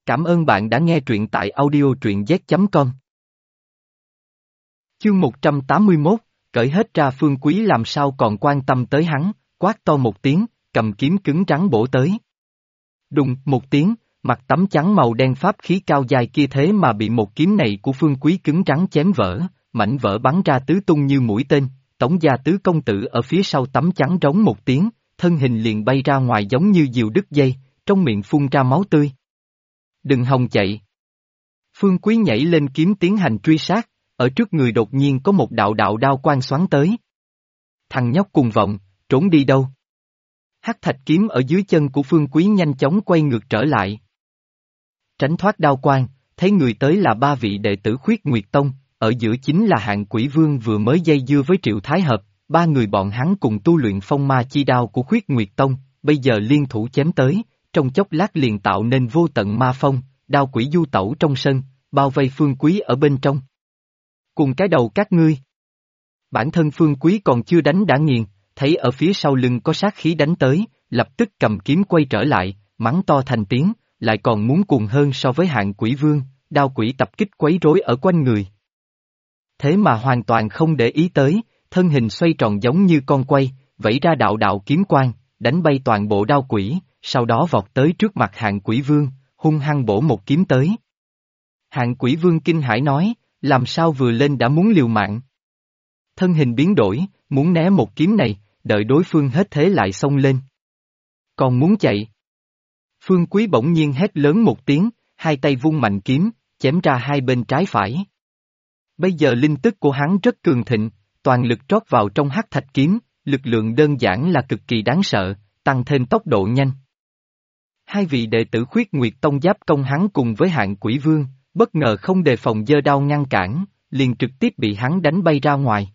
Cảm ơn bạn đã nghe truyện tại audio truyện z.com. Chương 181, cởi hết ra. Phương Quý làm sao còn quan tâm tới hắn, quát to một tiếng, cầm kiếm cứng rắn bổ tới. Đùng một tiếng, mặt tấm chắn màu đen pháp khí cao dài kia thế mà bị một kiếm này của Phương Quý cứng rắn chém vỡ, mảnh vỡ bắn ra tứ tung như mũi tên. Tống gia tứ công tử ở phía sau tấm chắn rống một tiếng, thân hình liền bay ra ngoài giống như diều đứt dây, trong miệng phun ra máu tươi. Đừng hòng chạy. Phương Quý nhảy lên kiếm tiến hành truy sát, ở trước người đột nhiên có một đạo đao quang xoắn tới. Thằng nhóc cuồng vọng, trốn đi đâu? Hắc thạch kiếm ở dưới chân của Phương Quý nhanh chóng quay ngược trở lại. Tránh thoát đao quang, thấy người tới là ba vị đệ tử Khuyết Nguyệt Tông, ở giữa chính là Hạng Quỷ Vương vừa mới dây dưa với Triệu Thái Hợp, ba người bọn hắn cùng tu luyện phong ma chi đao của Khuyết Nguyệt Tông, bây giờ liên thủ chém tới, trong chốc lát liền tạo nên vô tận ma phong, đao quỷ du tẩu trong sân, bao vây Phương Quý ở bên trong. Cùng cái đầu các ngươi. Bản thân Phương Quý còn chưa đánh đã nghiền, thấy ở phía sau lưng có sát khí đánh tới, lập tức cầm kiếm quay trở lại, mắng to thành tiếng, lại còn muốn cuồng hơn so với Hạng Quỷ Vương, đao quỷ tập kích quấy rối ở quanh người. Thế mà hoàn toàn không để ý tới, thân hình xoay tròn giống như con quay, vẫy ra đạo kiếm quang, đánh bay toàn bộ đao quỷ, sau đó vọt tới trước mặt Hạng Quỷ Vương, hung hăng bổ một kiếm tới. Hạng Quỷ Vương kinh hãi nói, làm sao vừa lên đã muốn liều mạng. Thân hình biến đổi, muốn né một kiếm này, đợi đối phương hết thế lại xông lên. Còn muốn chạy. Phương Quý bỗng nhiên hét lớn một tiếng, hai tay vung mạnh kiếm, chém ra hai bên trái phải. Bây giờ linh tức của hắn rất cường thịnh, toàn lực trót vào trong hắc thạch kiếm, lực lượng đơn giản là cực kỳ đáng sợ, tăng thêm tốc độ nhanh. Hai vị đệ tử Khuyết Nguyệt Tông giáp công hắn cùng với Hạng Quỷ Vương, bất ngờ không đề phòng giơ đao ngăn cản, liền trực tiếp bị hắn đánh bay ra ngoài.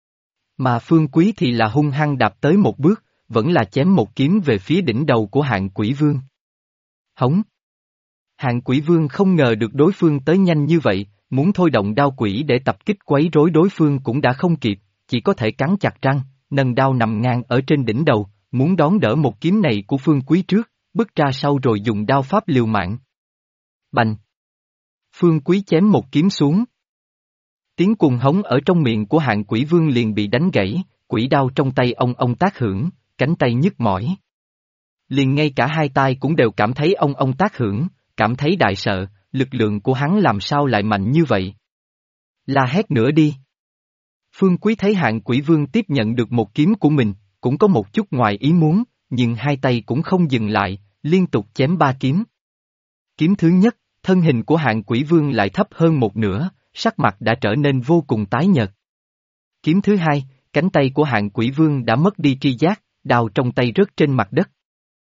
Mà Phương Quý thì là hung hăng đạp tới một bước, vẫn là chém một kiếm về phía đỉnh đầu của Hạng Quỷ Vương. Hống! Hạng Quỷ Vương không ngờ được đối phương tới nhanh như vậy, muốn thôi động đao quỷ để tập kích quấy rối đối phương cũng đã không kịp, chỉ có thể cắn chặt răng, nâng đao nằm ngang ở trên đỉnh đầu, muốn đón đỡ một kiếm này của Phương Quý trước, bước ra sau rồi dùng đao pháp liều mạng. Bành! Phương Quý chém một kiếm xuống. Tiếng cuồng hống ở trong miệng của Hạng Quỷ Vương liền bị đánh gãy, quỷ đao trong tay ông tác hưởng, cánh tay nhức mỏi. Liền ngay cả hai tai cũng đều cảm thấy ông tác hưởng, cảm thấy đại sợ, lực lượng của hắn làm sao lại mạnh như vậy. La hét nữa đi. Phương Quý thấy Hạng Quỷ Vương tiếp nhận được một kiếm của mình, cũng có một chút ngoài ý muốn, nhưng hai tay cũng không dừng lại, liên tục chém ba kiếm. Kiếm thứ nhất, thân hình của Hạng Quỷ Vương lại thấp hơn một nửa, sắc mặt đã trở nên vô cùng tái nhợt. Kiếm thứ hai, cánh tay của Hạng Quỷ Vương đã mất đi tri giác, đao trong tay rớt trên mặt đất.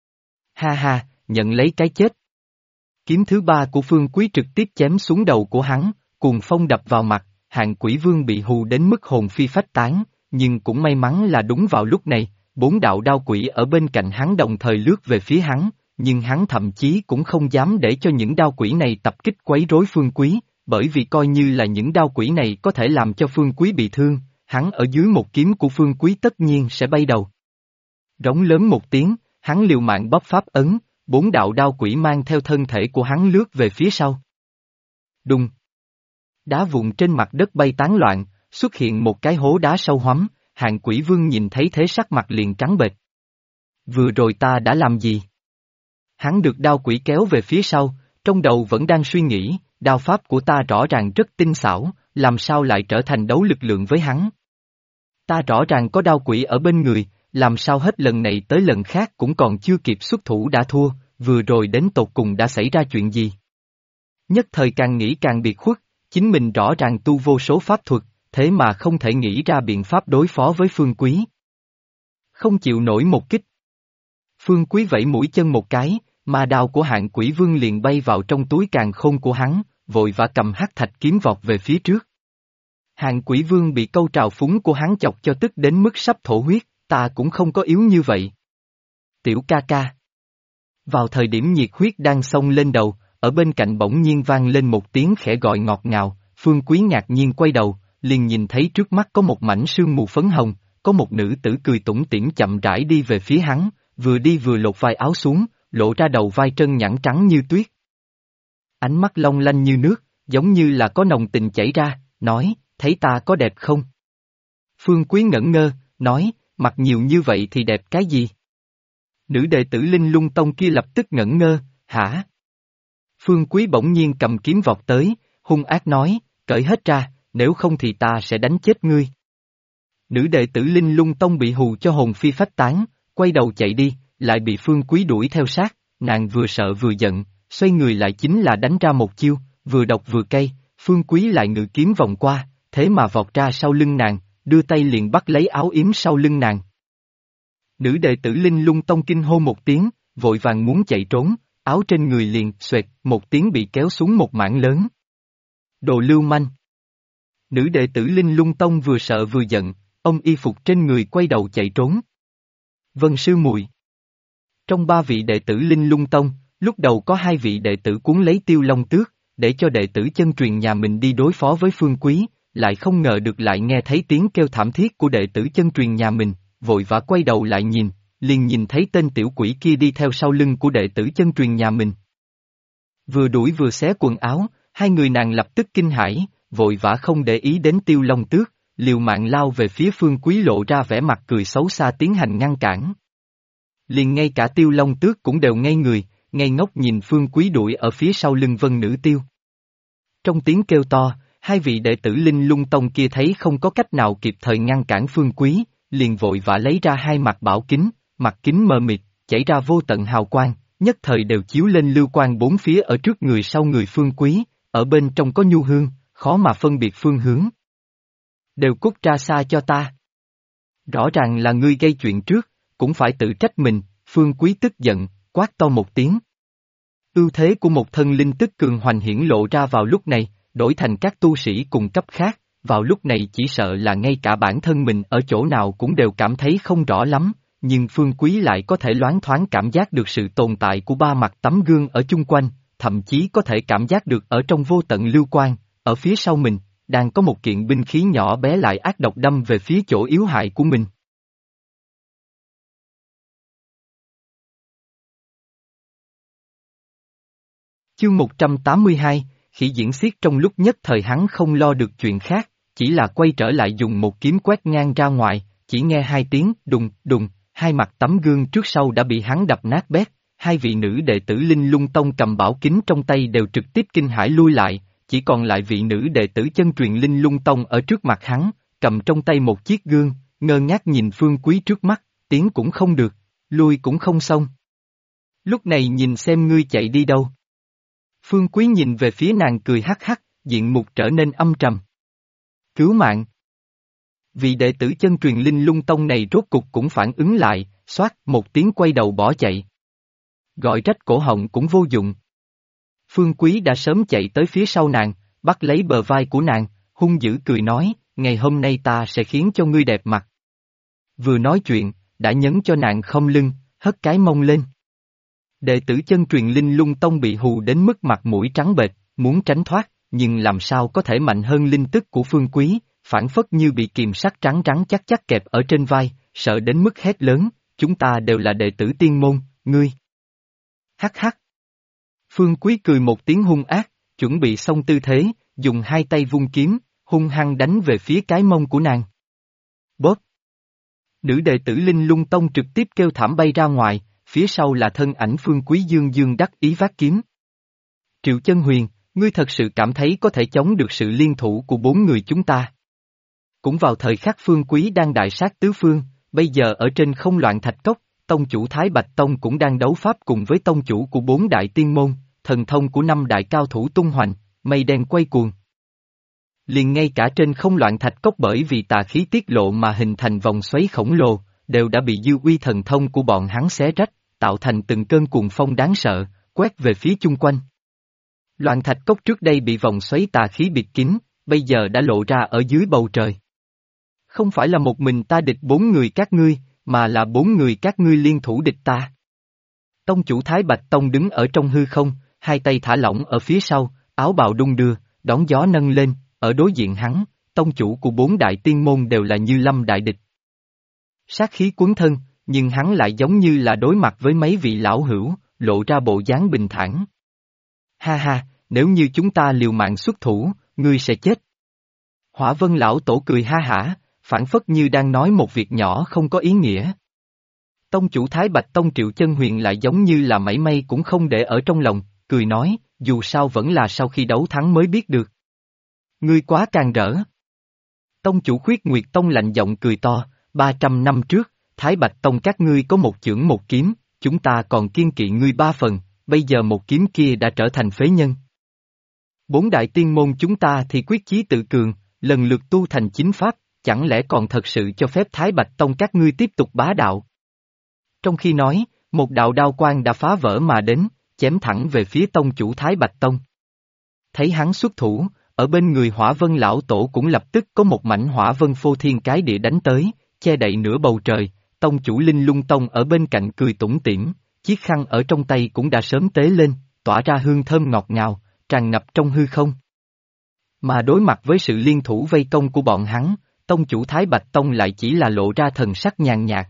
Ha ha, nhận lấy cái chết. Kiếm thứ ba của Phương Quý trực tiếp chém xuống đầu của hắn, cuồng phong đập vào mặt, Hạng Quỷ Vương bị hù đến mức hồn phi phách tán, nhưng cũng may mắn là đúng vào lúc này, bốn đạo đao quỷ ở bên cạnh hắn đồng thời lướt về phía hắn, nhưng hắn thậm chí cũng không dám để cho những đao quỷ này tập kích quấy rối Phương Quý, bởi vì coi như là những đao quỷ này có thể làm cho Phương Quý bị thương, hắn ở dưới một kiếm của Phương Quý tất nhiên sẽ bay đầu. Rống lớn một tiếng, hắn liều mạng bóp pháp ấn, bốn đạo đao quỷ mang theo thân thể của hắn lướt về phía sau. Đùng! Đá vụn trên mặt đất bay tán loạn, xuất hiện một cái hố đá sâu hoắm, Hạng Quỷ Vương nhìn thấy thế sắc mặt liền trắng bệch. Vừa rồi ta đã làm gì? Hắn được đao quỷ kéo về phía sau, trong đầu vẫn đang suy nghĩ, đao pháp của ta rõ ràng rất tinh xảo, làm sao lại trở thành đấu lực lượng với hắn? Ta rõ ràng có đao quỷ ở bên người, làm sao hết lần này tới lần khác cũng còn chưa kịp xuất thủ đã thua, vừa rồi đến tột cùng đã xảy ra chuyện gì? Nhất thời càng nghĩ càng biệt khuất, chính mình rõ ràng tu vô số pháp thuật, thế mà không thể nghĩ ra biện pháp đối phó với Phương Quý. Không chịu nổi một kích. Phương Quý vẫy mũi chân một cái, mà đao của Hạng Quỷ Vương liền bay vào trong túi càn khôn của hắn, vội vã cầm hắc thạch kiếm vọt về phía trước. Hạng Quỷ Vương bị câu trào phúng của hắn chọc cho tức đến mức sắp thổ huyết, ta cũng không có yếu như vậy. Tiểu ca ca. Vào thời điểm nhiệt huyết đang xông lên đầu, ở bên cạnh bỗng nhiên vang lên một tiếng khẽ gọi ngọt ngào, Phương Quý ngạc nhiên quay đầu, liền nhìn thấy trước mắt có một mảnh sương mù phấn hồng, có một nữ tử cười tủm tỉm chậm rãi đi về phía hắn, vừa đi vừa lột vai áo xuống, lộ ra đầu vai trơn nhẵn trắng như tuyết. ánh mắt long lanh như nước, giống như là có nồng tình chảy ra, nói, thấy ta có đẹp không? Phương Quý ngẩn ngơ, nói, mặc nhiều như vậy thì đẹp cái gì? Nữ đệ tử Linh Lung Tông kia lập tức ngẩn ngơ, hả? Phương Quý bỗng nhiên cầm kiếm vọt tới, hung ác nói, cởi hết ra, nếu không thì ta sẽ đánh chết ngươi. Nữ đệ tử Linh Lung Tông bị hù cho hồn phi phách tán, quay đầu chạy đi, lại bị Phương Quý đuổi theo sát, nàng vừa sợ vừa giận, xoay người lại chính là đánh ra một chiêu, vừa độc vừa cay, Phương Quý lại ngự kiếm vòng qua, thế mà vọt ra sau lưng nàng, đưa tay liền bắt lấy áo yếm sau lưng nàng. Nữ đệ tử Linh Lung Tông kinh hô một tiếng, vội vàng muốn chạy trốn, áo trên người liền xoẹt một tiếng bị kéo xuống một mảng lớn. Đồ lưu manh. Nữ đệ tử Linh Lung Tông vừa sợ vừa giận, ông y phục trên người quay đầu chạy trốn. Vân sư muội. Trong 3 vị đệ tử Linh Lung Tông, lúc đầu có 2 vị đệ tử cuốn lấy Tiêu Long Tước, để cho đệ tử chân truyền nhà mình đi đối phó với Phương Quý, lại không ngờ được lại nghe thấy tiếng kêu thảm thiết của đệ tử chân truyền nhà mình, vội vã quay đầu lại nhìn, liền nhìn thấy tên tiểu quỷ kia đi theo sau lưng của đệ tử chân truyền nhà mình. Vừa đuổi vừa xé quần áo, 2 người nàng lập tức kinh hãi, vội vã không để ý đến Tiêu Long Tước, liều mạng lao về phía Phương Quý lộ ra vẻ mặt cười xấu xa tiến hành ngăn cản. Liền ngay cả Tiêu Long Tước cũng đều ngây người, ngây ngốc nhìn Phương Quý đuổi ở phía sau lưng Vân Nữ Tiêu. Trong tiếng kêu to, 2 vị đệ tử Linh Lung Tông kia thấy không có cách nào kịp thời ngăn cản Phương Quý, liền vội vã lấy ra 2 mặt bảo kính, mặt kính mờ mịt, chảy ra vô tận hào quang, nhất thời đều chiếu lên lưu quang 4 phía ở trước người sau người Phương Quý, ở bên trong có nhu hương, khó mà phân biệt phương hướng. Đều cút ra xa cho ta. Rõ ràng là ngươi gây chuyện trước, cũng phải tự trách mình, Phương Quý tức giận, quát to một tiếng. Ưu thế của một thân linh tức cường hoành hiển lộ ra vào lúc này, đổi thành các tu sĩ cùng cấp khác, vào lúc này chỉ sợ là ngay cả bản thân mình ở chỗ nào cũng đều cảm thấy không rõ lắm, nhưng Phương Quý lại có thể loáng thoáng cảm giác được sự tồn tại của 3 mặt tấm gương ở chung quanh, thậm chí có thể cảm giác được ở trong vô tận lưu quang, ở phía sau mình, đang có một kiện binh khí nhỏ bé lại ác độc đâm về phía chỗ yếu hại của mình. Chương 182, Khỉ diễn xiết trong lúc nhất thời hắn không lo được chuyện khác, chỉ là quay trở lại dùng một kiếm quét ngang ra ngoài, chỉ nghe 2 tiếng đùng đùng, 2 mặt tấm gương trước sau đã bị hắn đập nát bét, 2 vị nữ đệ tử Linh Lung Tông cầm bảo kính trong tay đều trực tiếp kinh hãi lui lại, chỉ còn lại vị nữ đệ tử chân truyền Linh Lung Tông ở trước mặt hắn, cầm trong tay một chiếc gương, ngơ ngác nhìn Phương Quý trước mắt, tiến cũng không được, lui cũng không xong. Lúc này nhìn xem ngươi chạy đi đâu. Phương Quý nhìn về phía nàng cười hắc hắc, diện mục trở nên âm trầm. Cứu mạng! Vị đệ tử chân truyền Linh Lung Tông này rốt cục cũng phản ứng lại, xoát một tiếng quay đầu bỏ chạy. Gọi trách cổ họng cũng vô dụng. Phương Quý đã sớm chạy tới phía sau nàng, bắt lấy bờ vai của nàng, hung dữ cười nói, ngày hôm nay ta sẽ khiến cho ngươi đẹp mặt. Vừa nói chuyện, đã nhấn cho nàng không lưng, hất cái mông lên. Đệ tử chân truyền Linh Lung Tông bị hù đến mức mặt mũi trắng bệch, muốn tránh thoát, nhưng làm sao có thể mạnh hơn linh tức của Phương Quý, phản phất như bị kìm sắt trắng trắng chắc chắc kẹp ở trên vai, sợ đến mức hét lớn, chúng ta đều là đệ tử tiên môn, ngươi. Hắc hắc. Phương Quý cười một tiếng hung ác, chuẩn bị xong tư thế, dùng 2 tay vung kiếm, hung hăng đánh về phía cái mông của nàng. Bóp. Nữ đệ tử Linh Lung Tông trực tiếp kêu thảm bay ra ngoài, phía sau là thân ảnh Phương Quý dương dương đắc ý vác kiếm. Triệu Chân Huyền, ngươi thật sự cảm thấy có thể chống được sự liên thủ của 4 người chúng ta. Cũng vào thời khắc Phương Quý đang đại sát tứ phương, bây giờ ở trên không loạn thạch cốc, tông chủ Thái Bạch Tông cũng đang đấu pháp cùng với tông chủ của 4 đại tiên môn, thần thông của 5 đại cao thủ tung hoành, mây đen quay cuồng. Liền ngay cả trên không loạn thạch cốc bởi vì tà khí tiết lộ mà hình thành vòng xoáy khổng lồ, đều đã bị dư uy thần thông của bọn hắn xé rách, tạo thành từng cơn cuồng phong đáng sợ, quét về phía chung quanh. Loạn thạch cốc trước đây bị vòng xoáy tà khí bịt kín, bây giờ đã lộ ra ở dưới bầu trời. Không phải là một mình ta địch 4 người các ngươi, mà là 4 người các ngươi liên thủ địch ta. Tông chủ Thái Bạch Tông đứng ở trong hư không, 2 tay thả lỏng ở phía sau, áo bào đung đưa, đón gió nâng lên, ở đối diện hắn, tông chủ của 4 đại tiên môn đều là Như Lâm đại địch. Sát khí cuốn thân, nhưng hắn lại giống như là đối mặt với mấy vị lão hữu, lộ ra bộ dáng bình thản. Ha ha, nếu như chúng ta liều mạng xuất thủ, ngươi sẽ chết. Hỏa Vân lão tổ cười ha hả, phảng phất như đang nói một việc nhỏ không có ý nghĩa. Tông chủ Thái Bạch Tông Triệu Chân Huyền lại giống như là mảy may cũng không để ở trong lòng, cười nói, dù sao vẫn là sau khi đấu thắng mới biết được. Ngươi quá càng rỡ. Tông chủ Khuyết Nguyệt Tông lạnh giọng cười to, 300 năm trước, Thái Bạch Tông các ngươi có một chưởng một kiếm, chúng ta còn kiêng kỵ ngươi 3 phần, bây giờ một kiếm kia đã trở thành phế nhân. 4 đại tiên môn chúng ta thì quyết chí tự cường, lần lượt tu thành chính pháp, chẳng lẽ còn thật sự cho phép Thái Bạch Tông các ngươi tiếp tục bá đạo? Trong khi nói, một đạo đao quang đã phá vỡ mà đến, chém thẳng về phía tông chủ Thái Bạch Tông. Thấy hắn xuất thủ, ở bên người Hỏa Vân lão tổ cũng lập tức có một mảnh hỏa vân phô thiên cái địa đánh tới, che đậy nửa bầu trời, tông chủ Linh Lung Tông ở bên cạnh cười tủm tỉm, chiếc khăn ở trong tay cũng đã sớm tế lên, tỏa ra hương thơm ngọt ngào, tràn ngập trong hư không. Mà đối mặt với sự liên thủ vây công của bọn hắn, tông chủ Thái Bạch Tông lại chỉ là lộ ra thần sắc nhàn nhạt.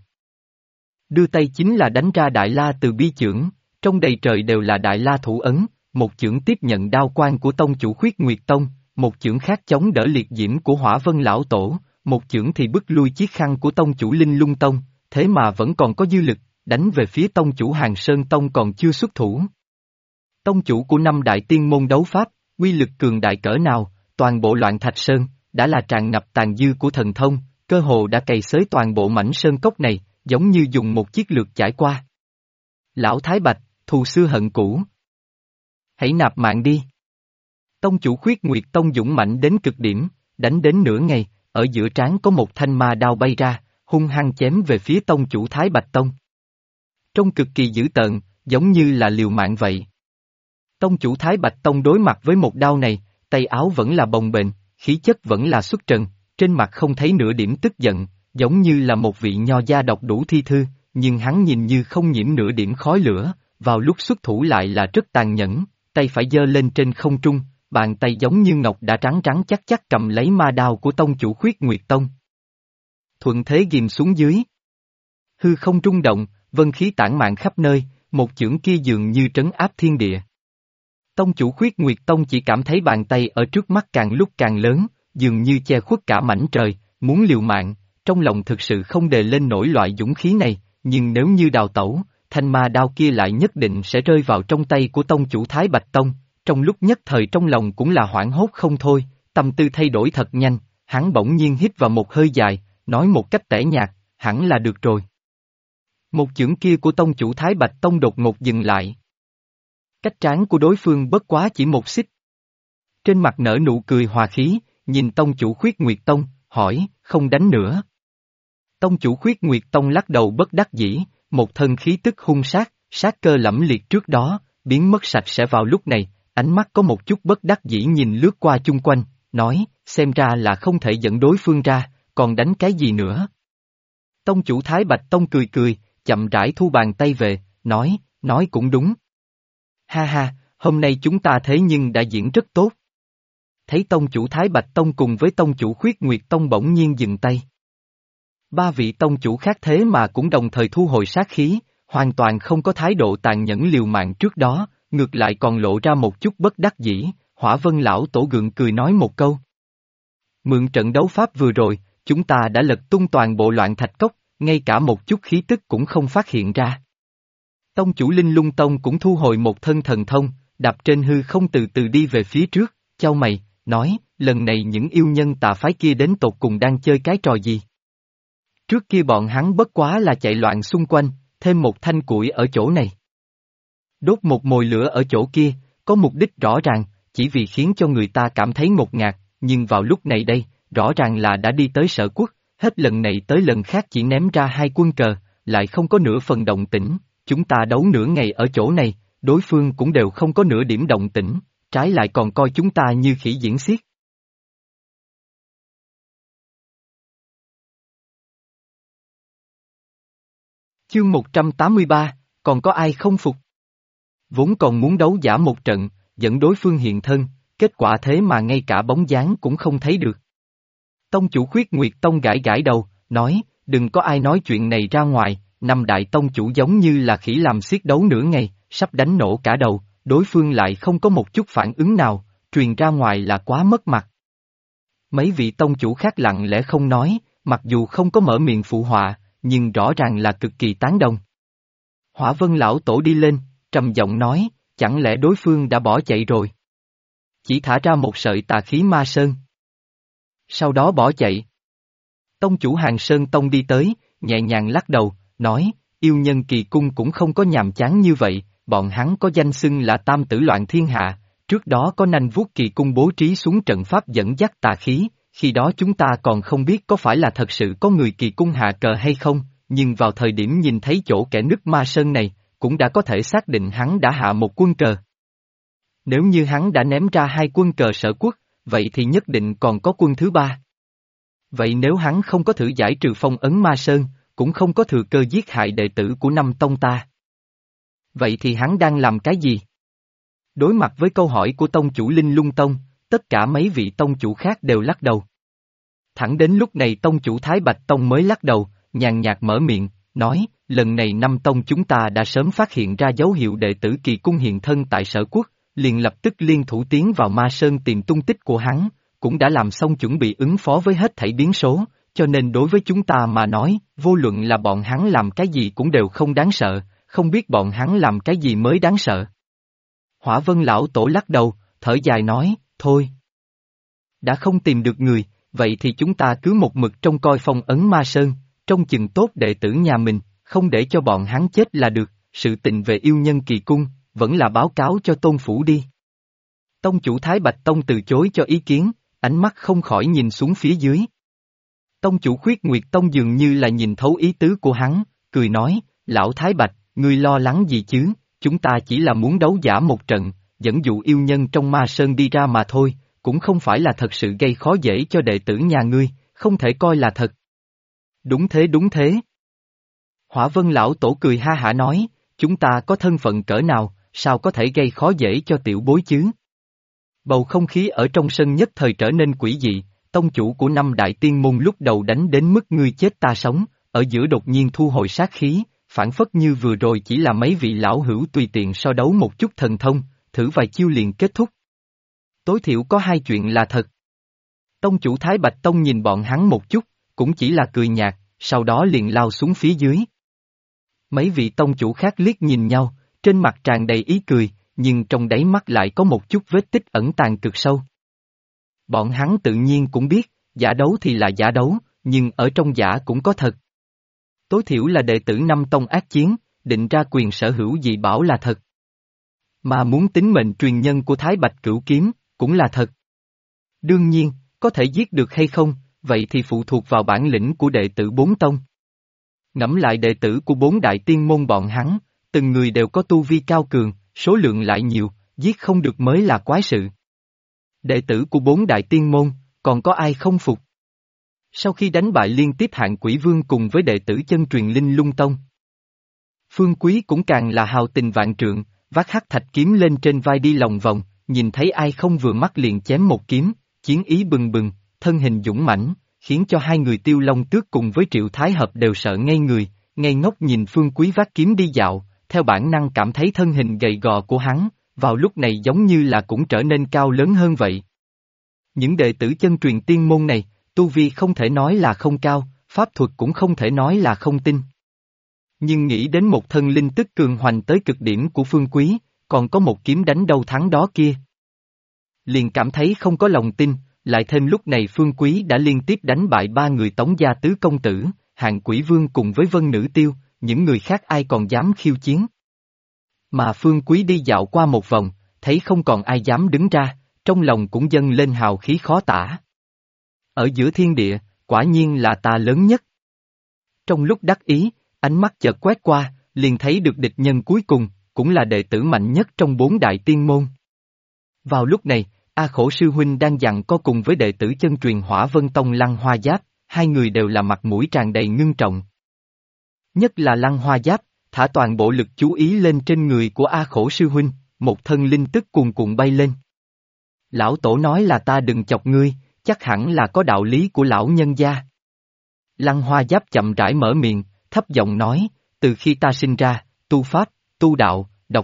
Đưa tay chính là đánh ra Đại La Từ Bi chưởng, trong đầy trời đều là Đại La thủ ấn, một chưởng tiếp nhận đao quang của tông chủ Khuyết Nguyệt Tông, một chưởng khác chống đỡ liệt diễm của Hỏa Vân lão tổ, một chưởng thì bức lui chiếc khăn của tông chủ Linh Lung Tông, thế mà vẫn còn có dư lực, đánh về phía tông chủ Hàng Sơn Tông còn chưa xuất thủ. Tông chủ của 5 đại tiên môn đấu pháp, uy lực cường đại cỡ nào, toàn bộ Loạn Thạch Sơn, đã là tràn ngập tàn dư của thần thông, cơ hồ đã cày xới toàn bộ mảnh sơn cốc này, giống như dùng một chiếc lược chải qua. Lão Thái Bạch, thù xưa hận cũ. Hãy nạp mạng đi. Tông chủ Khuyết Nguyệt Tông dũng mạnh đến cực điểm, đánh đến nửa ngày, ở giữa trán có một thanh ma đao bay ra, hung hăng chém về phía tông chủ Thái Bạch Tông. Trông cực kỳ dữ tợn, giống như là liều mạng vậy. Tông chủ Thái Bạch Tông đối mặt với một đao này, tay áo vẫn là bồng bềnh, khí chất vẫn là xuất trần, trên mặt không thấy nửa điểm tức giận, giống như là một vị nho gia đọc đủ thi thư, nhưng hắn nhìn như không nhiễm nửa điểm khói lửa, vào lúc xuất thủ lại là rất tàn nhẫn, tay phải giơ lên trên không trung, bàn tay giống như ngọc đã trắng trắng chắc chắc cầm lấy ma đao của tông chủ Khuyết Nguyệt Tông. Thuận thế ghim xuống dưới. Hư không rung động, vân khí tản mạn khắp nơi, một chưởng kia dường như trấn áp thiên địa. Tông chủ Khuyết Nguyệt Tông chỉ cảm thấy bàn tay ở trước mắt càng lúc càng lớn, dường như che khuất cả mảnh trời, muốn liều mạng, trong lòng thực sự không đề lên nổi loại dũng khí này, nhưng nếu như đào tẩu, thanh ma đao kia lại nhất định sẽ rơi vào trong tay của tông chủ Thái Bạch Tông, trong lúc nhất thời trong lòng cũng là hoảng hốt không thôi, tâm tư thay đổi thật nhanh, hắn bỗng nhiên hít vào một hơi dài, nói một cách tẻ nhạt, hẳn là được rồi. Một chưởng kia của tông chủ Thái Bạch Tông đột ngột dừng lại. Cách trán của đối phương bất quá chỉ một xích. Trên mặt nở nụ cười hòa khí, nhìn tông chủ Khuyết Nguyệt Tông, hỏi, không đánh nữa. Tông chủ Khuyết Nguyệt Tông lắc đầu bất đắc dĩ, một thân khí tức hung sát, sát cơ lẫm liệt trước đó, biến mất sạch sẽ vào lúc này, ánh mắt có một chút bất đắc dĩ nhìn lướt qua chung quanh, nói, xem ra là không thể dẫn đối phương ra, còn đánh cái gì nữa. Tông chủ Thái Bạch Tông cười cười, chậm rãi thu bàn tay về, nói cũng đúng. Ha ha, hôm nay chúng ta thế nhưng đã diễn rất tốt. Thấy tông chủ Thái Bạch Tông cùng với tông chủ Khuyết Nguyệt Tông bỗng nhiên dừng tay. 3 vị tông chủ khác thế mà cũng đồng thời thu hồi sát khí, hoàn toàn không có thái độ tàn nhẫn liều mạng trước đó, ngược lại còn lộ ra một chút bất đắc dĩ, Hỏa Vân lão tổ gượng cười nói một câu. Mượn trận đấu pháp vừa rồi, chúng ta đã lật tung toàn bộ Loạn Thạch Cốc, ngay cả một chút khí tức cũng không phát hiện ra. Tông chủ Linh Lung Tông cũng thu hồi một thân thần thông, đạp trên hư không từ từ đi về phía trước, chau mày, nói, lần này những yêu nhân tà phái kia đến tột cùng đang chơi cái trò gì? Trước kia bọn hắn bất quá là chạy loạn xung quanh, thêm một thanh củi ở chỗ này. Đốt một mồi lửa ở chỗ kia, có mục đích rõ ràng, chỉ vì khiến cho người ta cảm thấy ngột ngạt, nhưng vào lúc này đây, rõ ràng là đã đi tới Sở Quốc, hết lần này tới lần khác chỉ ném ra 2 quân cờ, lại không có nửa phần động tĩnh, chúng ta đấu nửa ngày ở chỗ này, đối phương cũng đều không có nửa điểm động tĩnh, trái lại còn coi chúng ta như khỉ diễn xiếc. Chương 183, còn có ai không phục? Vốn còn muốn đấu giả một trận, dẫn đối phương hiện thân, kết quả thế mà ngay cả bóng dáng cũng không thấy được. Tông chủ Khuyết Nguyệt Tông gãi gãi đầu, nói, đừng có ai nói chuyện này ra ngoài, 5 đại tông chủ giống như là khỉ làm xiết đấu nửa ngày, sắp đánh nổ cả đầu, đối phương lại không có một chút phản ứng nào, truyền ra ngoài là quá mất mặt. Mấy vị tông chủ khác lặng lẽ không nói, mặc dù không có mở miệng phụ họa, nhưng rõ ràng là cực kỳ tán đồng. Hỏa Vân lão tổ đi lên, trầm giọng nói, chẳng lẽ đối phương đã bỏ chạy rồi? Chỉ thả ra một sợi tà khí ma sơn. Sau đó bỏ chạy. Tông chủ Hàng Sơn Tông đi tới, nhẹ nhàng lắc đầu, nói, yêu nhân kỳ cung cũng không có nhàm chán như vậy, bọn hắn có danh xưng là tam tử loạn thiên hạ, trước đó có nanh vuốt kỳ cung bố trí xuống trận pháp dẫn dắt tà khí, khi đó chúng ta còn không biết có phải là thật sự có người kỳ cung hạ cờ hay không, nhưng vào thời điểm nhìn thấy chỗ kẻ nứt ma sơn này, cũng đã có thể xác định hắn đã hạ một quân cờ. Nếu như hắn đã ném ra 2 quân cờ sở quốc, vậy thì nhất định còn có quân thứ 3. Vậy nếu hắn không có thử giải trừ phong ấn ma sơn, cũng không có thừa cơ giết hại đệ tử của năm tông ta. Vậy thì hắn đang làm cái gì? Đối mặt với câu hỏi của tông chủ Linh Lung Tông, tất cả mấy vị tông chủ khác đều lắc đầu. Thẳng đến lúc này tông chủ Thái Bạch Tông mới lắc đầu, nhàn nhạt mở miệng, nói, lần này năm tông chúng ta đã sớm phát hiện ra dấu hiệu đệ tử kỳ cung hiện thân tại sở quốc, liền lập tức liên thủ tiến vào ma sơn tìm tung tích của hắn, cũng đã làm xong chuẩn bị ứng phó với hết thảy biến số, cho nên đối với chúng ta mà nói, vô luận là bọn hắn làm cái gì cũng đều không đáng sợ, không biết bọn hắn làm cái gì mới đáng sợ. Hỏa Vân lão tổ lắc đầu, thở dài nói, thôi. Đã không tìm được người, vậy thì chúng ta cứ một mực trông coi phong ấn ma sơn, trông chừng tốt đệ tử nhà mình, không để cho bọn hắn chết là được, sự tình về yêu nhân kỳ cung, vẫn là báo cáo cho tôn phủ đi. Tông chủ Thái Bạch Tông từ chối cho ý kiến, ánh mắt không khỏi nhìn xuống phía dưới. Tông chủ Khuyết Nguyệt Tông dường như là nhìn thấu ý tứ của hắn, cười nói, lão Thái Bạch, ngươi lo lắng gì chứ, chúng ta chỉ là muốn đấu giả một trận, dẫn dụ yêu nhân trong ma sơn đi ra mà thôi, cũng không phải là thật sự gây khó dễ cho đệ tử nhà ngươi, không thể coi là thật. Đúng thế đúng thế. Hỏa Vân lão tổ cười ha hả nói, chúng ta có thân phận cỡ nào, sao có thể gây khó dễ cho tiểu bối chứ? Bầu không khí ở trong sân nhất thời trở nên quỷ dị, tông chủ của năm đại tiên môn lúc đầu đánh đến mức ngươi chết ta sống, ở giữa đột nhiên thu hồi sát khí, phản phất như vừa rồi chỉ là mấy vị lão hữu tùy tiện so đấu một chút thần thông, thử vài chiêu liền kết thúc. Tối thiểu có 2 chuyện là thật. Tông chủ Thái Bạch Tông nhìn bọn hắn một chút, cũng chỉ là cười nhạt, sau đó liền lao xuống phía dưới. Mấy vị tông chủ khác liếc nhìn nhau, trên mặt tràn đầy ý cười, nhưng trong đáy mắt lại có một chút vết tích ẩn tàng cực sâu. Bọn hắn tự nhiên cũng biết, giả đấu thì là giả đấu, nhưng ở trong giả cũng có thật. Tối thiểu là đệ tử năm tông ác chiến, định ra quyền sở hữu dị bảo là thật. Mà muốn tính mệnh truyền nhân của Thái Bạch Cửu Kiếm, cũng là thật. Đương nhiên, có thể giết được hay không, vậy thì phụ thuộc vào bản lĩnh của đệ tử 4 tông. Ngẫm lại đệ tử của 4 đại tiên môn bọn hắn, từng người đều có tu vi cao cường, số lượng lại nhiều, giết không được mới là quái sự. Đệ tử của 4 đại tiên môn, còn có ai không phục? Sau khi đánh bại liên tiếp Hạng Quỷ Vương cùng với đệ tử chân truyền Linh Lung Tông, Phương Quý cũng càng là hào tình vạn trượng, vác hắc thạch kiếm lên trên vai đi lòng vòng, nhìn thấy ai không vừa mắt liền chém một kiếm, chiến ý bừng bừng, thân hình dũng mãnh, khiến cho 2 người Tiêu Long Tước cùng với Triệu Thái Hợp đều sợ ngây người, ngây ngốc nhìn Phương Quý vác kiếm đi dạo, theo bản năng cảm thấy thân hình gầy gò của hắn, vào lúc này giống như là cũng trở nên cao lớn hơn vậy. Những đệ tử chân truyền tiên môn này, tu vi không thể nói là không cao, pháp thuật cũng không thể nói là không tinh. Nhưng nghĩ đến một thân linh tức cường hoành tới cực điểm của Phương Quý, còn có một kiếm đánh đâu thắng đó kia. Liền cảm thấy không có lòng tin, lại thêm lúc này Phương Quý đã liên tiếp đánh bại 3 người Tống gia tứ công tử, Hạng Quỷ Vương cùng với Vân Nữ Tiêu, những người khác ai còn dám khiêu chiến. Mà Phương Quý đi dạo qua một vòng, thấy không còn ai dám đứng ra, trong lòng cũng dâng lên hào khí khó tả. Ở giữa thiên địa, quả nhiên là ta lớn nhất. Trong lúc đắc ý, ánh mắt chợt quét qua, liền thấy được địch nhân cuối cùng, cũng là đệ tử mạnh nhất trong 4 đại tiên môn. Vào lúc này, A Khổ sư huynh đang giằng co cùng với đệ tử chân truyền Hỏa Vân Tông Lăng Hoa Giáp, 2 người đều là mặt mũi tràn đầy ngưng trọng. Nhất là Lăng Hoa Giáp, thả toàn bộ lực chú ý lên trên người của A Khổ sư huynh, một thân linh tức cuồn cuộn bay lên. Lão tổ nói là ta đừng chọc ngươi, chắc hẳn là có đạo lý của lão nhân gia. Lăng Hoa Giáp chậm rãi mở miệng, thấp giọng nói, từ khi ta sinh ra, tu pháp, tu đạo, đọc sách,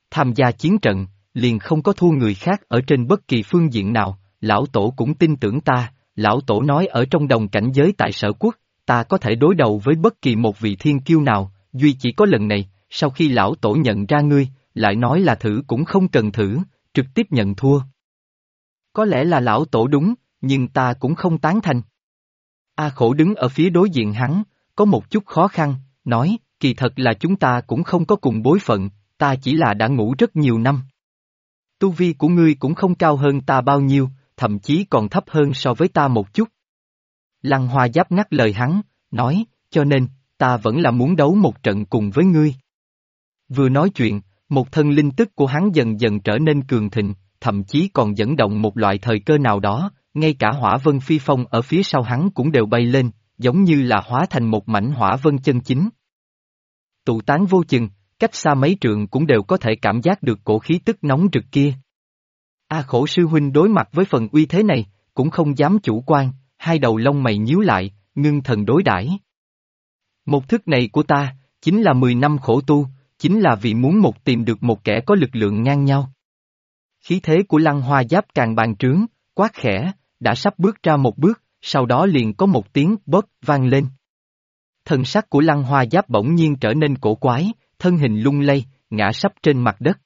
tham gia chiến trận, liền không có thua người khác ở trên bất kỳ phương diện nào, lão tổ cũng tin tưởng ta, lão tổ nói ở trong đồng cảnh giới tại sở quốc, ta có thể đối đầu với bất kỳ một vị thiên kiêu nào, duy chỉ có lần này, sau khi lão tổ nhận ra ngươi, lại nói là thử cũng không cần thử, trực tiếp nhận thua. Có lẽ là lão tổ đúng, nhưng ta cũng không tán thành. A Khổ đứng ở phía đối diện hắn, có một chút khó khăn, nói, kỳ thật là chúng ta cũng không có cùng bối phận, ta chỉ là đã ngủ rất nhiều năm. Tu vi của ngươi cũng không cao hơn ta bao nhiêu, thậm chí còn thấp hơn so với ta một chút. Lăng Hoa Giáp ngắt lời hắn, nói, cho nên, ta vẫn là muốn đấu một trận cùng với ngươi. Vừa nói chuyện, một thân linh tức của hắn dần dần trở nên cường thịnh, thậm chí còn dẫn động một loại thời cơ nào đó, ngay cả hỏa vân phi phong ở phía sau hắn cũng đều bay lên, giống như là hóa thành một mảnh hỏa vân chân chính. Tụ tán vô chừng, cách xa mấy trượng cũng đều có thể cảm giác được cổ khí tức nóng rực kia. A Khổ sư huynh đối mặt với phần uy thế này, cũng không dám chủ quan, hai đầu lông mày nhíu lại, ngưng thần đối đãi. Một thức này của ta, chính là 10 năm khổ tu, chính là vì muốn tìm được một kẻ có lực lượng ngang nhau. Khí thế của Lăng Hoa Giáp càng bàn trướng, quát khẽ, đã sắp bước ra một bước, sau đó liền có một tiếng bóp vang lên. Thân sắc của Lăng Hoa Giáp bỗng nhiên trở nên cổ quái, thân hình lung lay, ngã sấp trên mặt đất.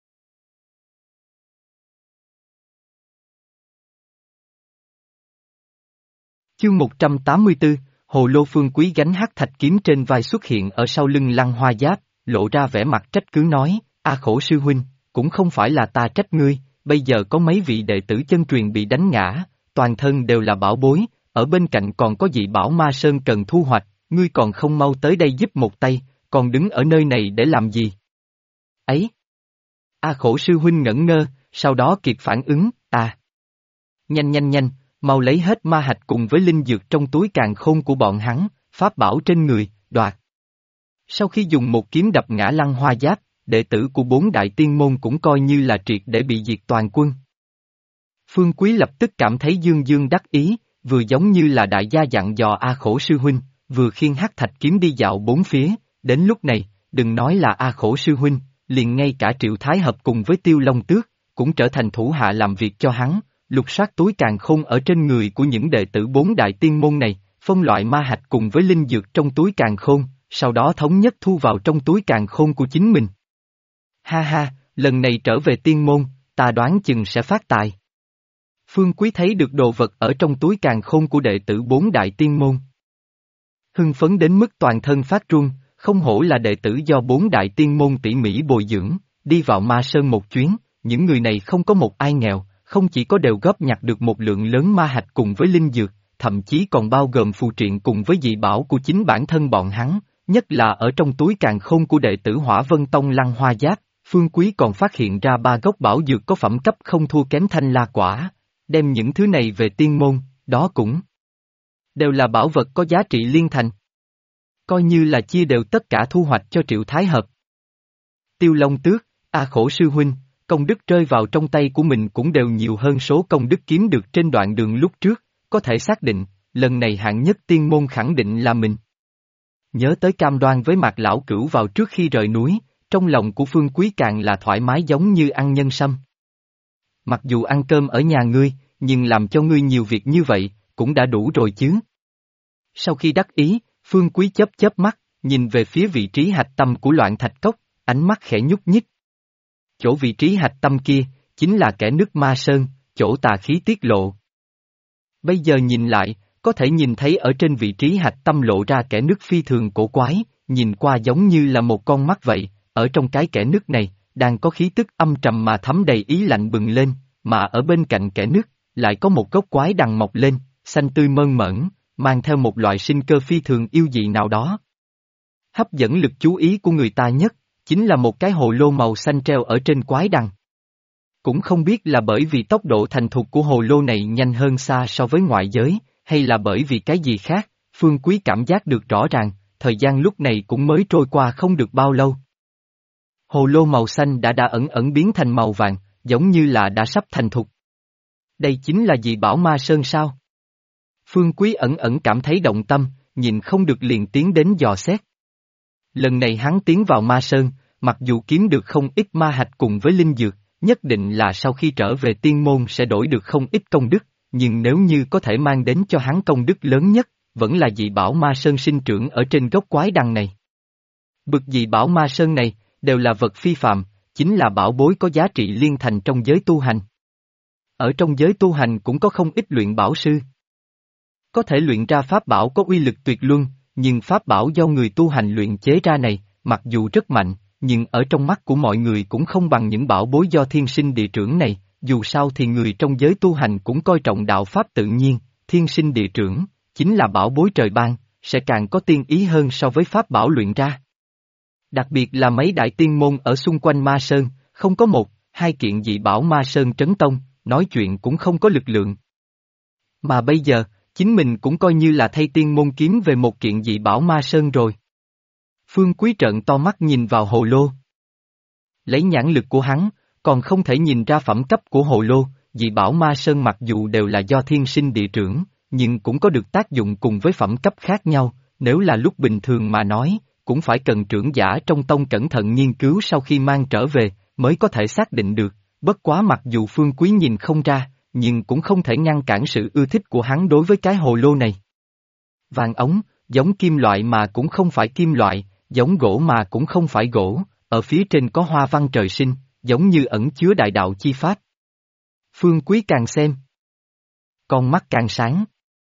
Chương 184, Hồ Lô Phương Quý gánh hắc thạch kiếm trên vai xuất hiện ở sau lưng Lăng Hoa Giáp, lộ ra vẻ mặt trách cứ nói, A Khổ sư huynh, cũng không phải là ta trách ngươi, bây giờ có mấy vị đệ tử chân truyền bị đánh ngã, toàn thân đều là bảo bối, ở bên cạnh còn có dị bảo ma sơn cần thu hoạch, ngươi còn không mau tới đây giúp một tay, còn đứng ở nơi này để làm gì? Ấy! A Khổ sư huynh ngẩn ngơ, sau đó kịp phản ứng, Nhanh nhanh nhanh, mau lấy hết ma hạch cùng với linh dược trong túi càn khôn của bọn hắn, pháp bảo trên người, đoạt. Sau khi dùng một kiếm đập ngã Lăng Hoa Giáp, đệ tử của 4 đại tiên môn cũng coi như là triệt để bị diệt toàn quân. Phương Quý lập tức cảm thấy dương dương đắc ý, vừa giống như là đại gia dặn dò A Khổ sư huynh, vừa khiêng hắc thạch kiếm đi dạo bốn phía, đến lúc này, đừng nói là A Khổ sư huynh, liền ngay cả Triệu Thái Hợp cùng với Tiêu Long Tước, cũng trở thành thủ hạ làm việc cho hắn, lục soát túi càn khôn ở trên người của những đệ tử 4 đại tiên môn này, phân loại ma hạch cùng với linh dược trong túi càn khôn, sau đó thống nhất thu vào trong túi càn khôn của chính mình. Ha ha, lần này trở về tiên môn, ta đoán chừng sẽ phát tài. Phương Quý thấy được đồ vật ở trong túi càn khôn của đệ tử 4 đại tiên môn. Hưng phấn đến mức toàn thân phát run, không hổ là đệ tử do 4 đại tiên môn tỉ mỉ bồi dưỡng, đi vào ma sơn một chuyến, những người này không có một ai nghèo, không chỉ có đều góp nhặt được một lượng lớn ma hạch cùng với linh dược, thậm chí còn bao gồm phù triện cùng với dị bảo của chính bản thân bọn hắn, nhất là ở trong túi càn khôn của đệ tử Hỏa Vân Tông Lăng Hoa Giáp, Phương Quý còn phát hiện ra 3 gốc bảo dược có phẩm cấp không thua kém Thanh La Quả, đem những thứ này về tiên môn, đó cũng đều là bảo vật có giá trị liên thành. Coi như là chia đều tất cả thu hoạch cho Triệu Thái Hợp. Tiêu Long Tước, A Khổ sư huynh, công đức rơi vào trong tay của mình cũng đều nhiều hơn số công đức kiếm được trên đoạn đường lúc trước, có thể xác định, lần này hạng nhất tiên môn khẳng định là mình. Nhớ tới cam đoan với Mạc Lão Cửu vào trước khi rời núi, trong lòng của Phương Quý càng là thoải mái giống như ăn nhân sâm. Mặc dù ăn cơm ở nhà ngươi, nhưng làm cho ngươi nhiều việc như vậy, cũng đã đủ rồi chứ. Sau khi đắc ý, Phương Quý chớp chớp mắt, nhìn về phía vị trí hạch tâm của Loạn Thạch Cốc, ánh mắt khẽ nhúc nhích. Chỗ vị trí hạch tâm kia, chính là kẻ nước ma sơn, chỗ tà khí tiết lộ. Bây giờ nhìn lại, có thể nhìn thấy ở trên vị trí hạch tâm lộ ra kẻ nước phi thường cổ quái, nhìn qua giống như là một con mắt vậy, ở trong cái kẻ nước này, đang có khí tức âm trầm mà thấm đầy ý lạnh bừng lên, mà ở bên cạnh kẻ nước, lại có một gốc quái đằng mọc lên, xanh tươi mơn mởn, mang theo một loại sinh cơ phi thường yêu dị nào đó. Hấp dẫn lực chú ý của người ta nhất, chính là một cái hồ lô màu xanh treo ở trên quái đằng. Cũng không biết là bởi vì tốc độ thành thục của hồ lô này nhanh hơn xa so với ngoại giới, hay là bởi vì cái gì khác, Phương Quý cảm giác được rõ ràng, thời gian lúc này cũng mới trôi qua không được bao lâu. Hồ lô màu xanh đã ẩn ẩn biến thành màu vàng, giống như là đã sắp thành thục. Đây chính là dị bảo ma sơn sao? Phương Quý ẩn ẩn cảm thấy động tâm, nhìn không được liền tiến đến dò xét. Lần này hắn tiến vào ma sơn, mặc dù kiếm được không ít ma hạch cùng với linh dược, nhất định là sau khi trở về tiên môn sẽ đổi được không ít công đức, nhưng nếu như có thể mang đến cho hắn công đức lớn nhất, vẫn là dị bảo ma sơn sinh trưởng ở trên gốc quái đằng này. Bực dị bảo ma sơn này, đều là vật phi phàm, chính là bảo bối có giá trị liên thành trong giới tu hành. Ở trong giới tu hành cũng có không ít luyện bảo sư. Có thể luyện ra pháp bảo có uy lực tuyệt luân, nhưng pháp bảo do người tu hành luyện chế ra này, mặc dù rất mạnh, nhưng ở trong mắt của mọi người cũng không bằng những bảo bối do thiên sinh địa trưởng này, dù sao thì người trong giới tu hành cũng coi trọng đạo pháp tự nhiên, thiên sinh địa trưởng, chính là bảo bối trời ban, sẽ càng có tiên ý hơn so với pháp bảo luyện ra. Đặc biệt là mấy đại tiên môn ở xung quanh Ma Sơn, không có một, hai kiện dị bảo Ma Sơn trấn tông, nói chuyện cũng không có lực lượng. Mà bây giờ, chính mình cũng coi như là thay tiên môn kiếm về một kiện dị bảo Ma Sơn rồi. Phương Quý trợn to mắt nhìn vào hồ lô. Lấy nhãn lực của hắn, còn không thể nhìn ra phẩm cấp của hồ lô, dị bảo Ma Sơn mặc dù đều là do thiên sinh địa trưởng, nhưng cũng có được tác dụng cùng với phẩm cấp khác nhau, nếu là lúc bình thường mà nói, cũng phải cần trưởng giả trong tông cẩn thận nghiên cứu sau khi mang trở về, mới có thể xác định được, bất quá mặc dù Phương Quý nhìn không ra, nhưng cũng không thể ngăn cản sự ưa thích của hắn đối với cái hồ lô này. Vàng ống, giống kim loại mà cũng không phải kim loại, giống gỗ mà cũng không phải gỗ, ở phía trên có hoa văn trời sinh, giống như ẩn chứa đại đạo chi pháp. Phương Quý càng xem, con mắt càng sáng.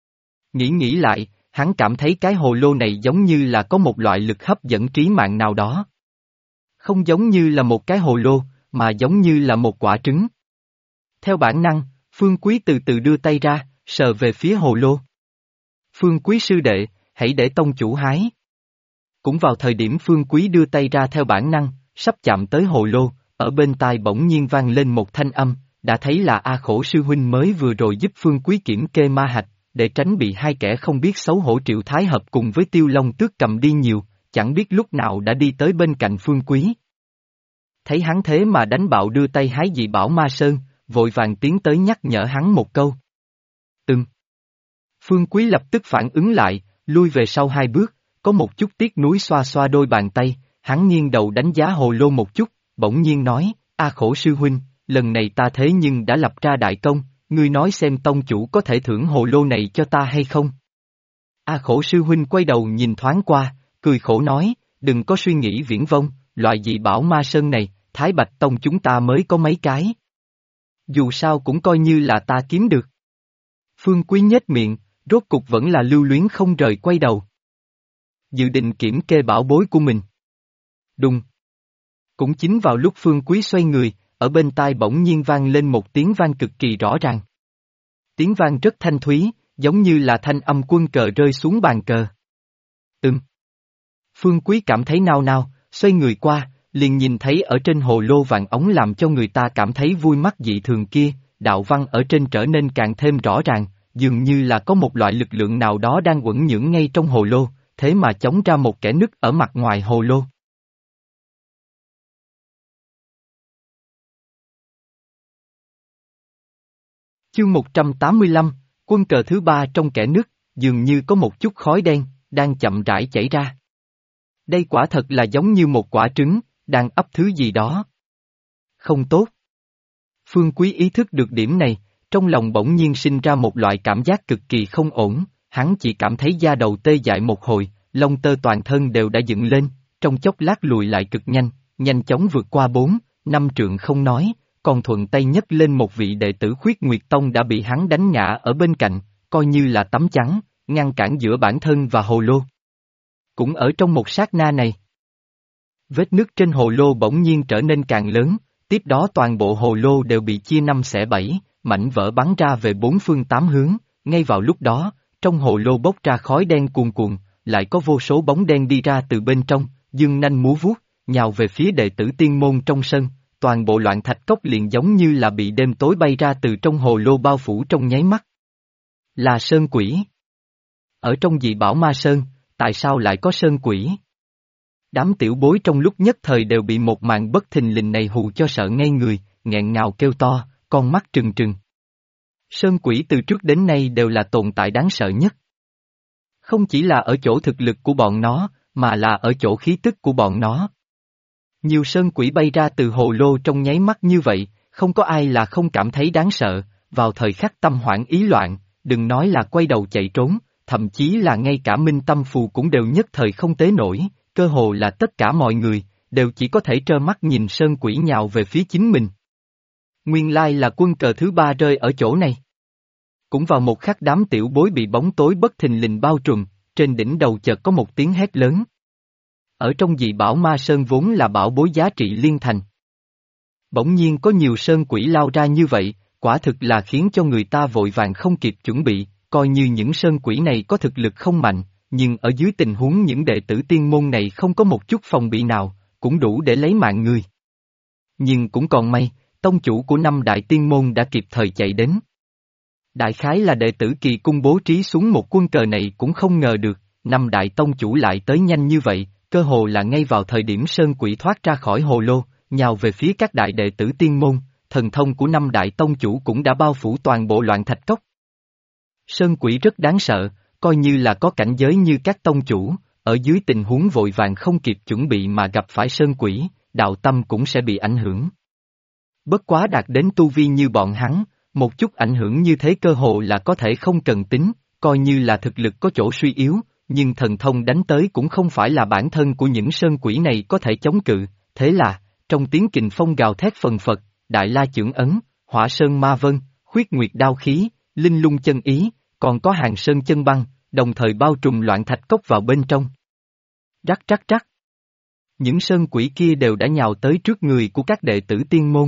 Nghĩ lại, hắn cảm thấy cái hồ lô này giống như là có một loại lực hấp dẫn trí mạng nào đó. Không giống như là một cái hồ lô, mà giống như là một quả trứng. Theo bản năng, Phương Quý từ từ đưa tay ra, sờ về phía hồ lô. Phương Quý sư đệ, hãy để tông chủ hái. Cũng vào thời điểm Phương Quý đưa tay ra theo bản năng, sắp chạm tới hồ lô, ở bên tai bỗng nhiên vang lên một thanh âm, đã thấy là A Khổ sư huynh mới vừa rồi giúp Phương Quý kiểm kê ma hạch, để tránh bị hai kẻ không biết xấu hổ Triệu Thái Hợp cùng với Tiêu Long Tước cầm đi nhiều, chẳng biết lúc nào đã đi tới bên cạnh Phương Quý. Thấy hắn thế mà đánh bạo đưa tay hái dị bảo Ma Sơn, vội vàng tiến tới nhắc nhở hắn một câu. Phương Quý lập tức phản ứng lại, lui về sau hai bước, có một chút tiếc nuối xoa xoa đôi bàn tay, hắn nghiêng đầu đánh giá hồ lô một chút, bỗng nhiên nói, A Khổ sư huynh, lần này ta thế nhưng đã lập ra đại công, ngươi nói xem tông chủ có thể thưởng hồ lô này cho ta hay không? A Khổ sư huynh quay đầu nhìn thoáng qua, cười khổ nói, đừng có suy nghĩ viển vông, loại dị bảo Ma Sơn này, Thái Bạch Tông chúng ta mới có mấy cái. Dù sao cũng coi như là ta kiếm được. Phương Quý nhếch miệng, rốt cục vẫn là lưu luyến không rời quay đầu. Dự định kiểm kê bảo bối của mình. Đùng. Cũng chính vào lúc Phương Quý xoay người, ở bên tai bỗng nhiên vang lên một tiếng vang cực kỳ rõ ràng. Tiếng vang rất thanh thúy, giống như là thanh âm quân cờ rơi xuống bàn cờ. Phương Quý cảm thấy nao nao, xoay người qua, liền nhìn thấy ở trên hồ lô vàng ống làm cho người ta cảm thấy vui mắt dị thường kia, đạo văn ở trên trở nên càng thêm rõ ràng, dường như là có một loại lực lượng nào đó đang uẩn nhưỡng ngay trong hồ lô, thế mà chống ra một kẽ nứt ở mặt ngoài hồ lô. Chương 185, quân cờ thứ ba trong kẽ nứt, dường như có một chút khói đen, đang chậm rãi chảy ra. Đây quả thật là giống như một quả trứng, đang ấp thứ gì đó. Không tốt. Phương Quý ý thức được điểm này, trong lòng bỗng nhiên sinh ra một loại cảm giác cực kỳ không ổn, hắn chỉ cảm thấy da đầu tê dại một hồi, lông tơ toàn thân đều đã dựng lên, trong chốc lát lùi lại cực nhanh, nhanh chóng vượt qua 4, 5 trượng không nói, còn thuận tay nhấc lên một vị đệ tử Khuyết Nguyệt Tông đã bị hắn đánh ngã ở bên cạnh, coi như là tấm chắn, ngăn cản giữa bản thân và hồ lô. Cũng ở trong một sát na này, vết nứt trên hồ lô bỗng nhiên trở nên càng lớn, tiếp đó toàn bộ hồ lô đều bị chia 5/7, mảnh vỡ bắn ra về 4 phương 8 hướng, ngay vào lúc đó, trong hồ lô bốc ra khói đen cuồn cuộn, lại có vô số bóng đen đi ra từ bên trong, dương nanh múa vuốt, nhào về phía đệ tử tiên môn trong sân, toàn bộ loạn thạch cốc liền giống như là bị đêm tối bay ra từ trong hồ lô bao phủ trong nháy mắt. Là sơn quỷ. Ở trong dị bảo Ma Sơn, tại sao lại có sơn quỷ? Đám tiểu bối trong lúc nhất thời đều bị một màn bất thình lình này hù cho sợ ngây người, nghẹn ngào kêu to, con mắt trừng trừng. Sơn quỷ từ trước đến nay đều là tồn tại đáng sợ nhất. Không chỉ là ở chỗ thực lực của bọn nó, mà là ở chỗ khí tức của bọn nó. Nhiều sơn quỷ bay ra từ hồ lô trong nháy mắt như vậy, không có ai là không cảm thấy đáng sợ, vào thời khắc tâm hoảng ý loạn, đừng nói là quay đầu chạy trốn, thậm chí là ngay cả minh tâm phù cũng đều nhất thời không tế nổi, cơ hồ là tất cả mọi người, đều chỉ có thể trơ mắt nhìn sơn quỷ nhào về phía chính mình. Nguyên lai là quân cờ thứ ba rơi ở chỗ này. Cũng vào một khắc đám tiểu bối bị bóng tối bất thình lình bao trùm, trên đỉnh đầu chợt có một tiếng hét lớn. Ở trong dị bảo ma sơn vốn là bảo bối giá trị liên thành. Bỗng nhiên có nhiều sơn quỷ lao ra như vậy, quả thực là khiến cho người ta vội vàng không kịp chuẩn bị, coi như những sơn quỷ này có thực lực không mạnh, nhưng ở dưới tình huống những đệ tử tiên môn này không có một chút phòng bị nào, cũng đủ để lấy mạng người. Nhưng cũng còn may, tông chủ của năm đại tiên môn đã kịp thời chạy đến. Đại khái là đệ tử kỳ cung bố trí xuống một quân cờ này cũng không ngờ được, năm đại tông chủ lại tới nhanh như vậy, cơ hồ là ngay vào thời điểm sơn quỷ thoát ra khỏi hồ lô, nhào về phía các đại đệ tử tiên môn, thần thông của năm đại tông chủ cũng đã bao phủ toàn bộ loạn thạch cốc. Sơn quỷ rất đáng sợ, coi như là có cảnh giới như các tông chủ, ở dưới tình huống vội vàng không kịp chuẩn bị mà gặp phải sơn quỷ, đạo tâm cũng sẽ bị ảnh hưởng. Bất quá đạt đến tu vi như bọn hắn, một chút ảnh hưởng như thế cơ hồ là có thể không cần tính, coi như là thực lực có chỗ suy yếu, nhưng thần thông đánh tới cũng không phải là bản thân của những sơn quỷ này có thể chống cự, thế là, trong tiếng kình phong gào thét phần phật, đại la chưởng ấn, hỏa sơn ma vân, khuyết nguyệt đao khí, linh lung chân ý, còn có hàng sơn chân băng, đồng thời bao trùm loạn thạch cốc vào bên trong. Rắc rắc rắc. Những sơn quỷ kia đều đã nhào tới trước người của các đệ tử tiên môn.